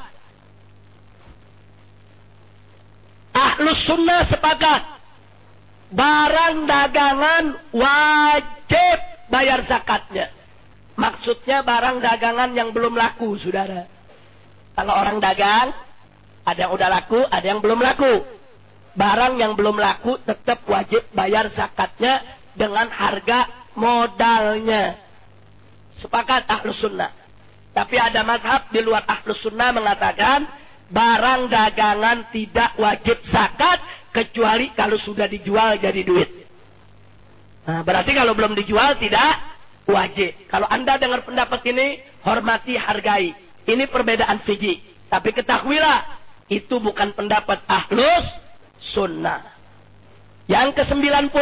Ahlus sunnah sepakat. Barang dagangan wajib bayar zakatnya. Maksudnya barang dagangan yang belum laku, saudara. Kalau orang dagang, ada yang udah laku, ada yang belum laku. Barang yang belum laku tetap wajib bayar zakatnya dengan harga modalnya. Sepakat ahlus sunnah. Tapi ada mazhab di luar Ahlus Sunnah mengatakan barang dagangan tidak wajib zakat kecuali kalau sudah dijual jadi duit. Nah, berarti kalau belum dijual tidak wajib. Kalau Anda dengar pendapat ini, hormati, hargai. Ini perbedaan fikih. Tapi ketahuilah, itu bukan pendapat Ahlus Sunnah. Yang ke-90,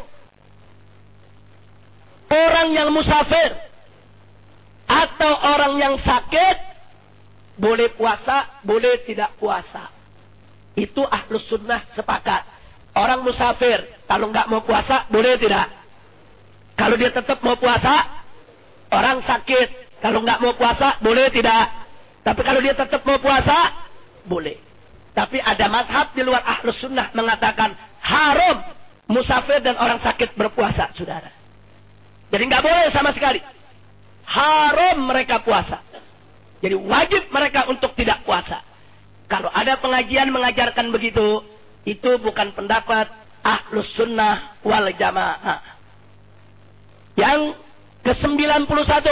orang yang musafir atau orang yang sakit boleh puasa, boleh tidak puasa. Itu Ahlus Sunnah sepakat. Orang musafir kalau nggak mau puasa boleh tidak? Kalau dia tetap mau puasa, orang sakit kalau nggak mau puasa boleh tidak? Tapi kalau dia tetap mau puasa boleh. Tapi ada mazhab di luar Ahlus Sunnah mengatakan haram musafir dan orang sakit berpuasa, saudara. Jadi nggak boleh sama sekali. Haram mereka puasa. Jadi wajib mereka untuk tidak puasa. Kalau ada pengajian mengajarkan begitu, itu bukan pendapat Ahlus Sunnah wal Jamaah. Yang ke-91,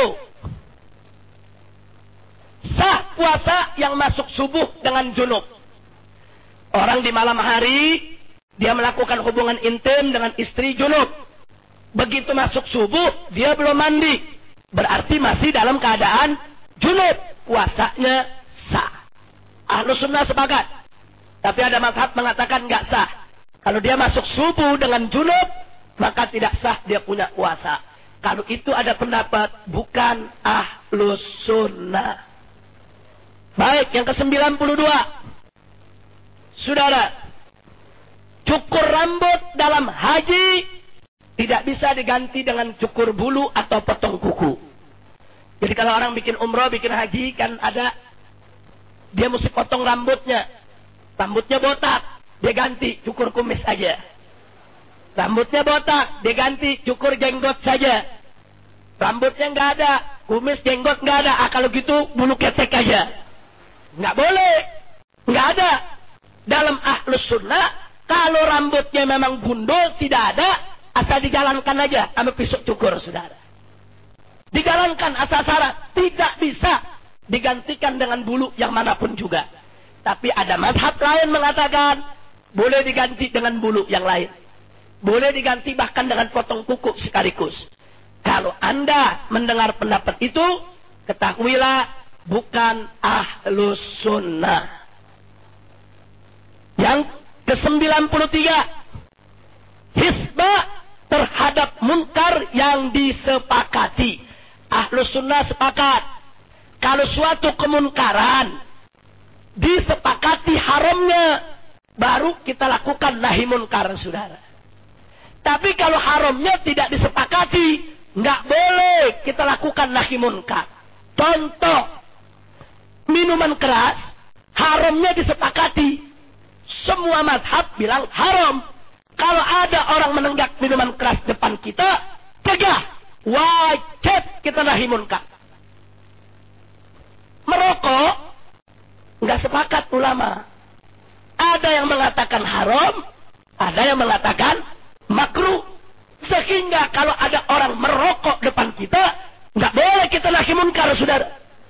sah puasa yang masuk subuh dengan junub. Orang di malam hari dia melakukan hubungan intim dengan istri junub. Begitu masuk subuh dia belum mandi, berarti masih dalam keadaan junub, puasanya sah. Ahlus Sunnah sepakat. Tapi ada mazhab mengatakan nggak sah. Kalau dia masuk subuh dengan junub, maka tidak sah dia punya puasa. Kalau itu ada pendapat bukan Ahlus Sunnah. Baik, yang ke-92. Saudara, cukur rambut dalam haji tidak bisa diganti dengan cukur bulu atau potong kuku. Jadi kalau orang bikin umroh, bikin haji, kan ada, dia mesti potong rambutnya. Rambutnya botak, dia ganti cukur kumis aja. Rambutnya botak, dia ganti cukur jenggot saja. Rambutnya nggak ada, kumis jenggot nggak ada. Kalau gitu bulu ketek aja. Nggak boleh, nggak ada. Dalam Ahlus Sunnah, kalau rambutnya memang gundul, tidak ada, asal dijalankan aja sama pisau cukur, saudara. Dijalankan asal syarat, tidak bisa digantikan dengan bulu yang manapun juga. Tapi ada mazhab lain mengatakan boleh diganti dengan bulu yang lain. Boleh diganti bahkan dengan potong kuku sekaligus. Kalau Anda mendengar pendapat itu, ketahuilah bukan Ahlus Sunnah. Yang ke-93, hisbah terhadap munkar yang disepakati. Ahlus Sunnah sepakat. Kalau suatu kemunkaran disepakati haramnya, baru kita lakukan nahi munkar, saudara. Tapi kalau haramnya tidak disepakati, nggak boleh kita lakukan nahi munkar. Contoh, minuman keras, haramnya disepakati. Semua mazhab bilang haram. Kalau ada orang menenggak minuman keras depan kita, cegah. Wajib kita nahi munkar. Merokok, nggak sepakat ulama. Ada yang mengatakan haram, ada yang mengatakan makruh. Sehingga kalau ada orang merokok depan kita, nggak boleh kita nahi munkar, saudara.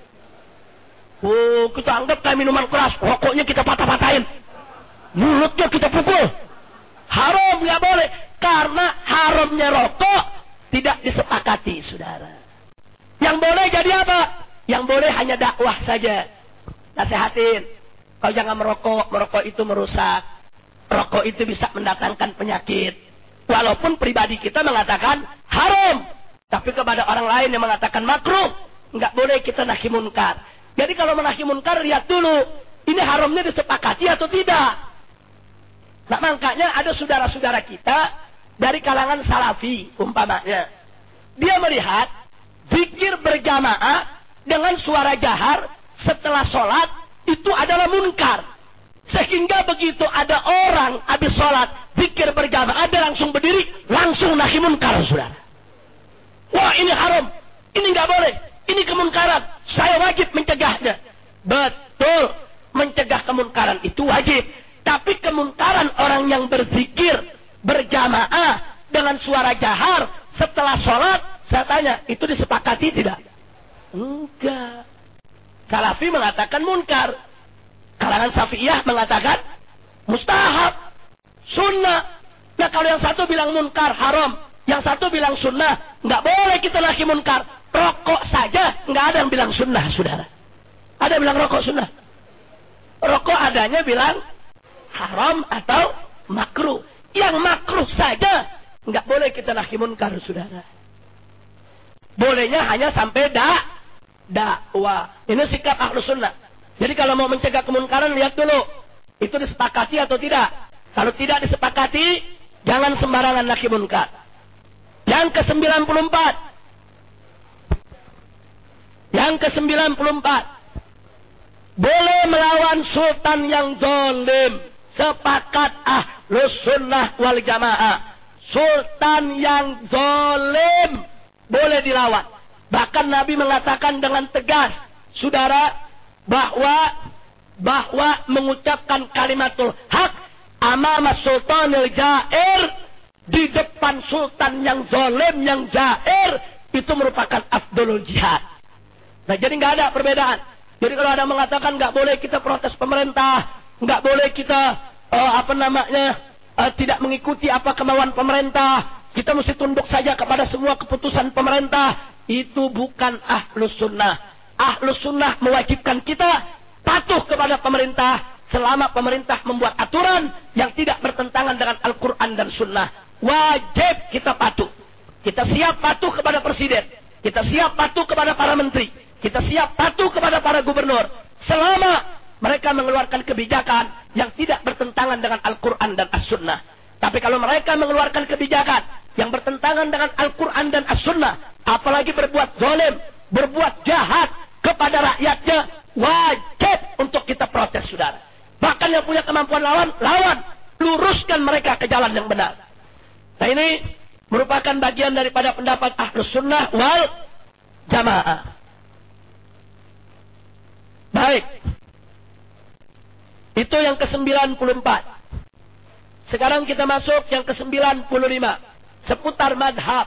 Oh, kita anggap kayak minuman keras, rokoknya kita patah-patahin, mulutnya kita pukul. Haram, nggak boleh. Karena haramnya rokok tidak disepakati, saudara. Yang boleh jadi apa? Yang boleh hanya dakwah saja. Nasihatin, kau jangan merokok, merokok itu merusak. Rokok itu bisa mendatangkan penyakit. Walaupun pribadi kita mengatakan haram, tapi kepada orang lain yang mengatakan makruh, nggak boleh kita nahi munkar. Jadi kalau menahi munkar, lihat dulu, ini haramnya disepakati atau tidak. Nah, makanya ada saudara-saudara kita dari kalangan salafi, umpamanya, dia melihat zikir berjamaah dengan suara jahar setelah sholat itu adalah munkar. Sehingga begitu ada orang habis sholat zikir berjamaah, dia langsung berdiri, langsung nahi munkar, saudara. Wah, ini haram, ini nggak boleh, ini kemunkaran, saya wajib mencegahnya. Betul, mencegah kemunkaran itu wajib. Tapi kemunkaran orang yang berzikir berjamaah dengan suara jahar setelah sholat, saya tanya, itu disepakati tidak? Enggak. mustahab, sunnah. Nah kalau yang satu bilang munkar, haram, yang satu bilang sunnah, nggak boleh kita lagi munkar. Rokok saja nggak ada yang bilang sunnah, saudara. Ada yang bilang rokok sunnah. Rokok adanya bilang haram atau makruh. Yang makruh saja nggak boleh kita lagi munkar, saudara. Bolehnya hanya sampai dakwah. Ini sikap ahlus sunnah. Jadi kalau mau mencegah kemunkaran, lihat dulu. Itu disepakati atau tidak. Kalau tidak disepakati, jangan sembarangan lagi munkar. Yang ke-94. Yang ke-94. Boleh melawan sultan yang zalim. Sepakat ahlus sunnah wal jamaah. Sultan yang zalim boleh dilawan. Bahkan Nabi mengatakan dengan tegas, saudara, bahwa mengucapkan kalimatul haq amama sultanil jair, di depan sultan yang zalim, yang jair, itu merupakan afdalul jihad. Nah, jadi nggak ada perbedaan. Jadi kalau ada mengatakan nggak boleh kita protes pemerintah, nggak boleh kita tidak mengikuti apa kemauan pemerintah, kita mesti tunduk saja kepada semua keputusan pemerintah, itu bukan ahlus sunnah. Ahlus sunnah mewajibkan kita patuh kepada pemerintah selama pemerintah membuat aturan yang tidak bertentangan dengan Al-Quran dan Sunnah. Wajib kita patuh. Kita siap patuh kepada presiden. Kita siap patuh kepada para menteri. Kita siap patuh kepada para gubernur. Selama mereka mengeluarkan kebijakan yang tidak bertentangan dengan Al-Quran dan As-Sunnah. Tapi kalau mereka mengeluarkan kebijakan yang bertentangan dengan Al-Quran dan As-Sunnah, apalagi berbuat zalim, berbuat jahat kepada rakyatnya, wajib untuk kita protes, saudara. Bahkan yang punya kemampuan lawan, luruskan mereka ke jalan yang benar. Nah, ini merupakan bagian daripada pendapat ahlus sunnah wal jamaah. Baik. Itu yang ke-94. Sekarang kita masuk yang ke-95. Seputar madhab.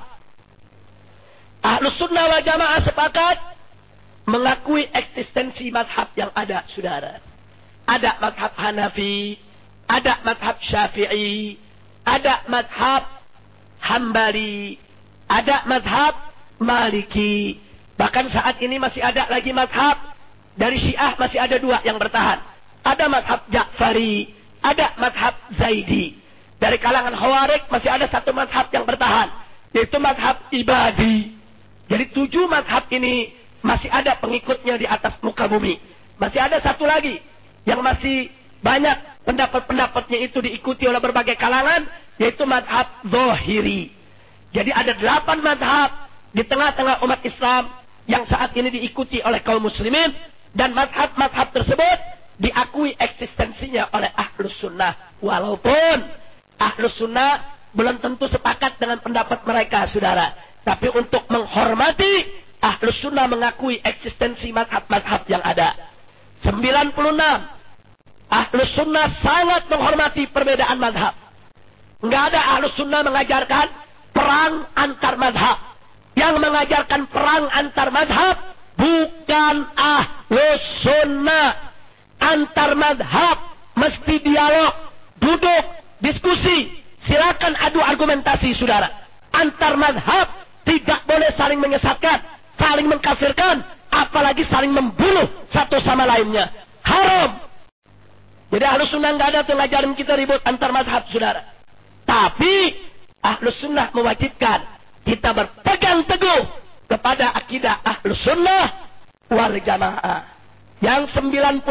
Ahlus sunnah wal jamaah sepakat mengakui eksistensi madhab yang ada, saudara. Ada madhab Hanafi, ada madhab Syafi'i, ada madhab Hambali, ada madhab Maliki. Bahkan saat ini masih ada lagi madhab dari Syiah, masih ada 2 yang bertahan. Ada madhab Ja'fari, ada madhab Zaidi. Dari kalangan Khawarij masih ada 1 madhab yang bertahan, yaitu madhab Ibadi. Jadi 7 madhab ini masih ada pengikutnya di atas muka bumi. Masih ada 1 lagi yang masih banyak pendapat-pendapatnya itu diikuti oleh berbagai kalangan, yaitu madhab Zahiri. Jadi ada 8 madhab di tengah-tengah umat Islam yang saat ini diikuti oleh kaum muslimin, dan madhab-madhab tersebut diakui eksistensinya oleh ahlus sunnah. Walaupun ahlus sunnah belum tentu sepakat dengan pendapat mereka, saudara. Tapi untuk menghormati, ahlus sunnah mengakui eksistensi madhab-madhab yang ada. 96. Ahlus sunnah sangat menghormati perbedaan madhab. Nggak ada ahlus sunnah mengajarkan perang antar madhab. Yang mengajarkan perang antar madhab bukan ahlus sunnah. Antar madhab mesti dialog, duduk, diskusi. Silakan adu argumentasi, saudara. Antar madhab tidak boleh saling menyesatkan, saling mengkafirkan, apalagi saling membunuh satu sama lainnya. Haram. Jadi ahlus sunnah nggak ada tuh ngajarin kita ribut antar madhab, saudara. Tapi ahlus sunnah mewajibkan kita berpegang teguh kepada akidah ahlus sunnah wal jamaah. Yang 97.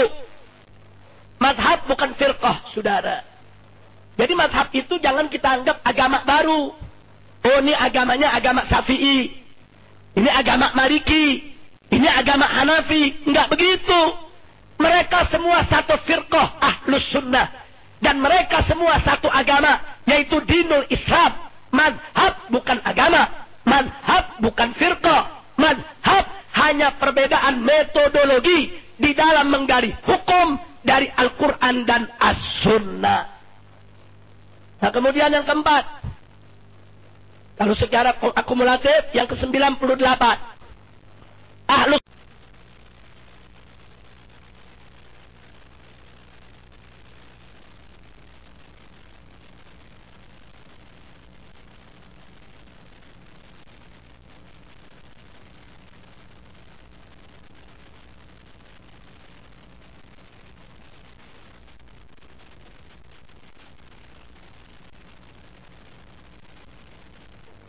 Madhab bukan firqah, saudara. Jadi madhab itu jangan kita anggap agama baru. Oh, ini agamanya agama Syafi'i, ini agama Maliki, ini agama Hanafi. Enggak begitu. Mereka semua satu firqah ahlus sunnah. Dan mereka semua satu agama, yaitu dinul Islam. Madhab bukan agama. Madhab bukan firqah. Madhab hanya perbedaan metodologi di dalam menggali hukum dari Al-Quran dan As-Sunnah. Nah, kemudian yang keempat, kalau secara akumulatif yang ke-98, ahlus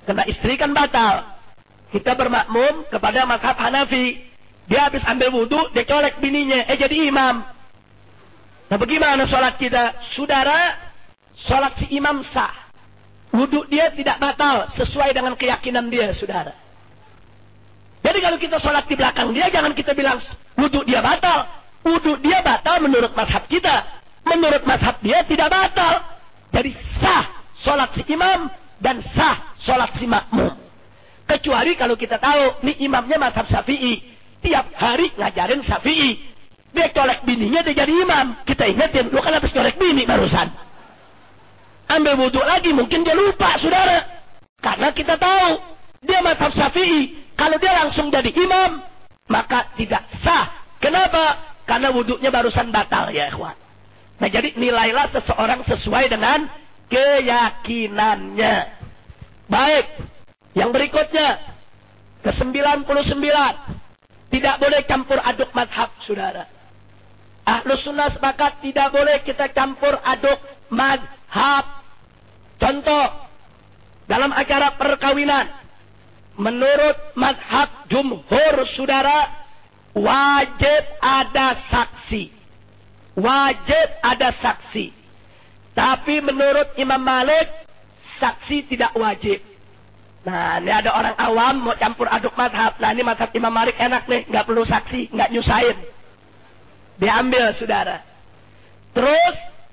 Karena istri kan batal. Kita bermakmum kepada mazhab Hanafi. Dia habis ambil wudhu, dia colek bininya. Jadi imam. Nah bagaimana sholat kita? Saudara, sholat si imam sah. Wudhu dia tidak batal sesuai dengan keyakinan dia, saudara. Jadi kalau kita sholat di belakang dia, jangan kita bilang wudhu dia batal. Wudhu dia batal menurut mazhab kita. Menurut mazhab dia tidak batal. Jadi sah sholat si imam dan sah sholat si makmum. Kecuali kalau kita tahu, nih imamnya mazhab Syafi'i. Tiap hari ngajarin Syafi'i. Dia colek bininya, dia jadi imam. Kita ingetin, lu kan habis colek bini barusan. Ambil wudhu lagi, mungkin dia lupa, saudara. Karena kita tahu, dia mazhab Syafi'i. Kalau dia langsung jadi imam, maka tidak sah. Kenapa? Karena wudhunya barusan batal, ya ikhwan. Nah jadi nilailah seseorang sesuai dengan keyakinannya. Baik. Yang berikutnya, ke-99. Tidak boleh campur aduk mazhab, saudara. Ahlus sunnah sepakat tidak boleh kita campur aduk mazhab. Contoh, dalam acara perkawinan. Menurut mazhab jumhur, saudara, wajib ada saksi. Wajib ada saksi. Tapi menurut Imam Malik, saksi tidak wajib. Nah, ini ada orang awam mau campur aduk mazhab. Nah, ini mazhab Imam Malik enak nih, nggak perlu saksi, nggak nyusahin. Diambil, saudara. Terus,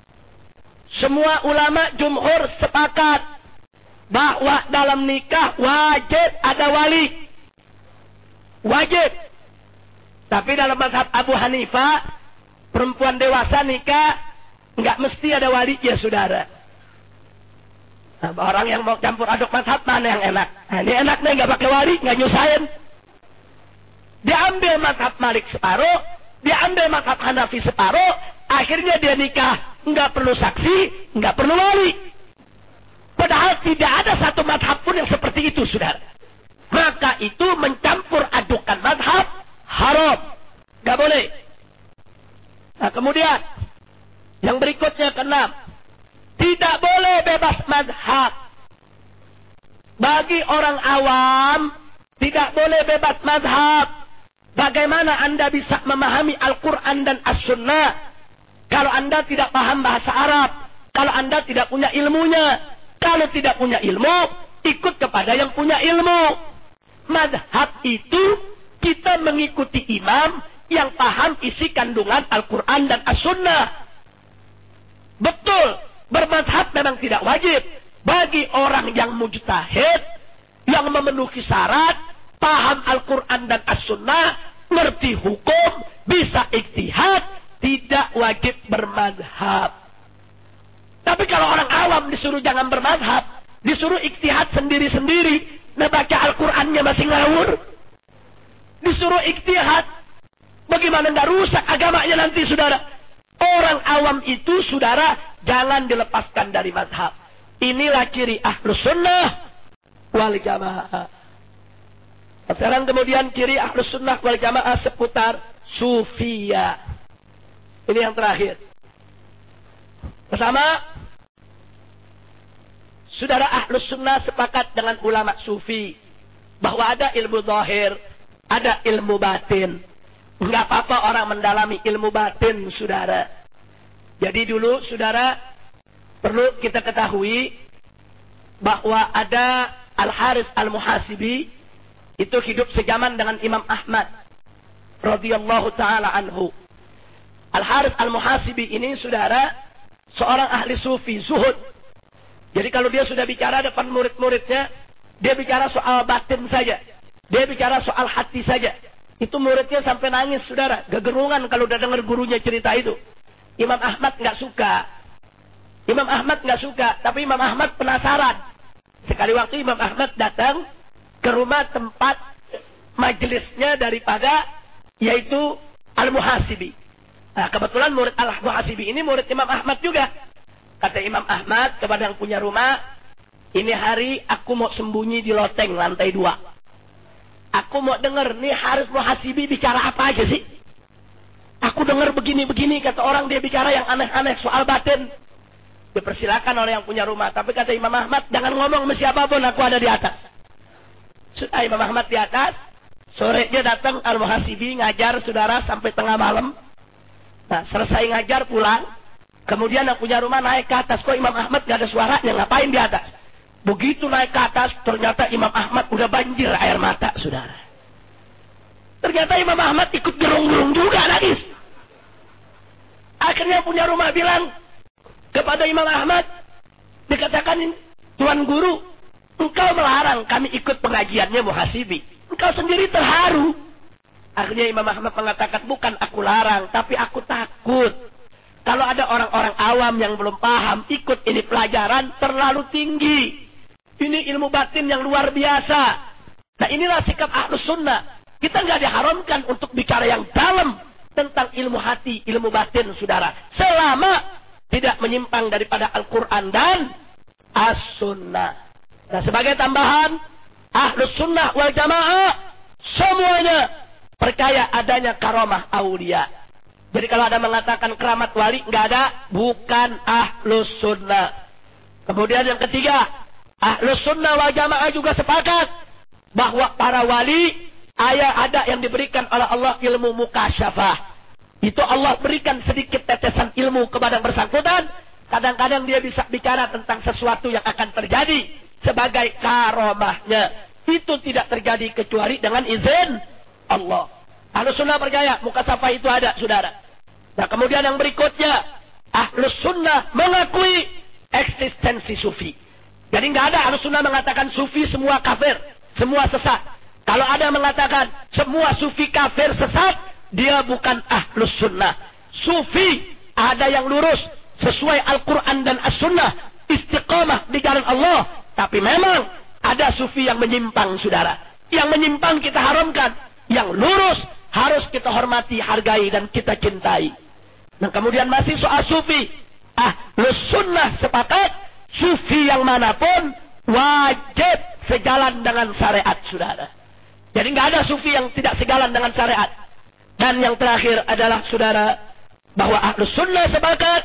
semua ulama jumhur sepakat bahwa dalam nikah wajib ada wali. Wajib. Tapi dalam mazhab Abu Hanifah, perempuan dewasa nikah nggak mesti ada wali, ya saudara. Nah, orang yang mau campur aduk mazhab mana yang enak? Nah, ini enak nih, nggak pakai wali, nggak nyusahin. Diambil mazhab Malik separuh, diambil mazhab Hanafi separuh, akhirnya dia nikah nggak perlu saksi, nggak perlu wali. Padahal tidak ada satu mazhab pun yang seperti itu, saudara. Maka itu mencampur adukan mazhab haram, nggak boleh. Nah kemudian yang berikutnya ke-6. Tidak boleh bebas mazhab. Bagi orang awam, tidak boleh bebas mazhab. Bagaimana Anda bisa memahami Al-Quran dan As-Sunnah kalau Anda tidak paham bahasa Arab? Kalau Anda tidak punya ilmunya? Kalau tidak punya ilmu, ikut kepada yang punya ilmu. Mazhab itu kita mengikuti imam yang paham isi kandungan Al-Quran dan As-Sunnah. Betul, bermazhab memang tidak wajib bagi orang yang mujtahid, yang memenuhi syarat, paham Al-Quran dan As-Sunnah, ngerti hukum, bisa ijtihad, tidak wajib bermazhab. Tapi kalau orang awam disuruh jangan bermazhab, disuruh ijtihad sendiri-sendiri, baca Al-Qurannya masih ngawur, disuruh ijtihad, bagaimana nggak rusak agamanya nanti, saudara? Orang awam itu, saudara, jangan dilepaskan dari mazhab. Inilah ciri Ahlus Sunnah wal Jamaah. Sekarang kemudian ciri Ahlus Sunnah wal Jamaah seputar Sufiyah. Ini yang terakhir. Pertama, saudara Ahlus Sunnah sepakat dengan ulama Sufi bahwa ada ilmu zahir, ada ilmu batin. Enggak apa-apa orang mendalami ilmu batin, saudara. Jadi dulu, saudara, perlu kita ketahui bahwa ada Al-Harits Al-Muhasibi, itu hidup sejaman dengan Imam Ahmad radhiyallahu taala anhu. Al-Harits Al-Muhasibi ini, saudara, seorang ahli sufi, zuhud. Jadi kalau dia sudah bicara depan murid-muridnya, dia bicara soal batin saja. Dia bicara soal hati saja. Itu muridnya sampai nangis, saudara. Gegerungan kalau udah dengar gurunya cerita itu. Imam Ahmad nggak suka. Imam Ahmad nggak suka. Tapi Imam Ahmad penasaran. Sekali waktu Imam Ahmad datang ke rumah tempat majelisnya daripada, yaitu Al-Muhasibi. Nah, kebetulan murid Al-Muhasibi ini murid Imam Ahmad juga. Kata Imam Ahmad kepada yang punya rumah, ini hari aku mau sembunyi di loteng lantai 2. Aku mau dengar nih Harits Muhasibi bicara apa aja sih? Aku dengar begini-begini, kata orang dia bicara yang aneh-aneh soal batin. dipersilakan oleh yang punya rumah. Tapi kata Imam Ahmad, jangan ngomong sama siapapun, aku ada di atas. Sudah Imam Ahmad di atas, sorenya datang Al-Muhasibi ngajar saudara sampai tengah malam. Nah, selesai ngajar pulang, kemudian yang punya rumah naik ke atas. Kok Imam Ahmad gak ada suaranya, ngapain di atas? Begitu naik ke atas, ternyata Imam Ahmad udah banjir air mata, saudara. Ternyata Imam Ahmad ikut gerung-gerung juga, nangis. Akhirnya punya rumah bilang kepada Imam Ahmad, dikatakan, Tuan Guru, engkau melarang kami ikut pengajiannya Muhasibi. Engkau sendiri terharu. Akhirnya Imam Ahmad mengatakan, bukan aku larang, tapi aku takut. Kalau ada orang-orang awam yang belum paham, ikut ini pelajaran terlalu tinggi. Ini ilmu batin yang luar biasa. Nah, inilah sikap Ahlus Sunnah. Kita nggak diharamkan untuk bicara yang dalam tentang ilmu hati, ilmu batin, saudara. Selama tidak menyimpang daripada Al-Quran dan As-Sunnah. Nah, sebagai tambahan, Ahlus Sunnah wal Jamaah semuanya percaya adanya karamah aulia. Jadi kalau ada mengatakan keramat wali, nggak ada, bukan Ahlus Sunnah. Kemudian yang ketiga, Ahlus Sunnah wal Jamaah juga sepakat bahwa para wali ada yang diberikan oleh Allah ilmu mukasyafah. Itu Allah berikan sedikit tetesan ilmu kepada yang bersangkutan. Kadang-kadang dia bisa bicara tentang sesuatu yang akan terjadi sebagai karamahnya. Itu tidak terjadi kecuali dengan izin Allah. Ahlus Sunnah percaya mukasyafah itu ada, saudara. Nah, kemudian yang berikutnya, Ahlus Sunnah mengakui eksistensi sufi. Jadi nggak ada Ahlus Sunnah mengatakan sufi semua kafir, semua sesat. Kalau ada mengatakan semua sufi kafir sesat, dia bukan Ahlus Sunnah. Sufi ada yang lurus sesuai Al-Quran dan As-Sunnah, istiqamah di jalan Allah. Tapi memang ada sufi yang menyimpang, saudara. Yang menyimpang kita haramkan. Yang lurus harus kita hormati, hargai, dan kita cintai. Nah, kemudian masih soal sufi. Ahlus Sunnah sepakat, sufi yang manapun wajib sejalan dengan syariat, saudara. Jadi nggak ada sufi yang tidak sejalan dengan syariat. Dan yang terakhir adalah, saudara, bahwa Ahlus Sunnah sepakat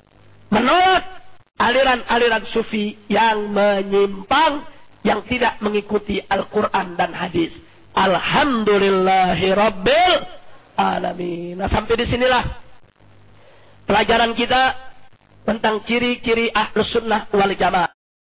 menolak aliran-aliran sufi yang menyimpang, yang tidak mengikuti Al-Quran dan hadis. Alhamdulillahirabbil alamin. Nah, sampai di sinilah pelajaran kita tentang ciri-ciri Ahlus Sunnah wal Jamaah.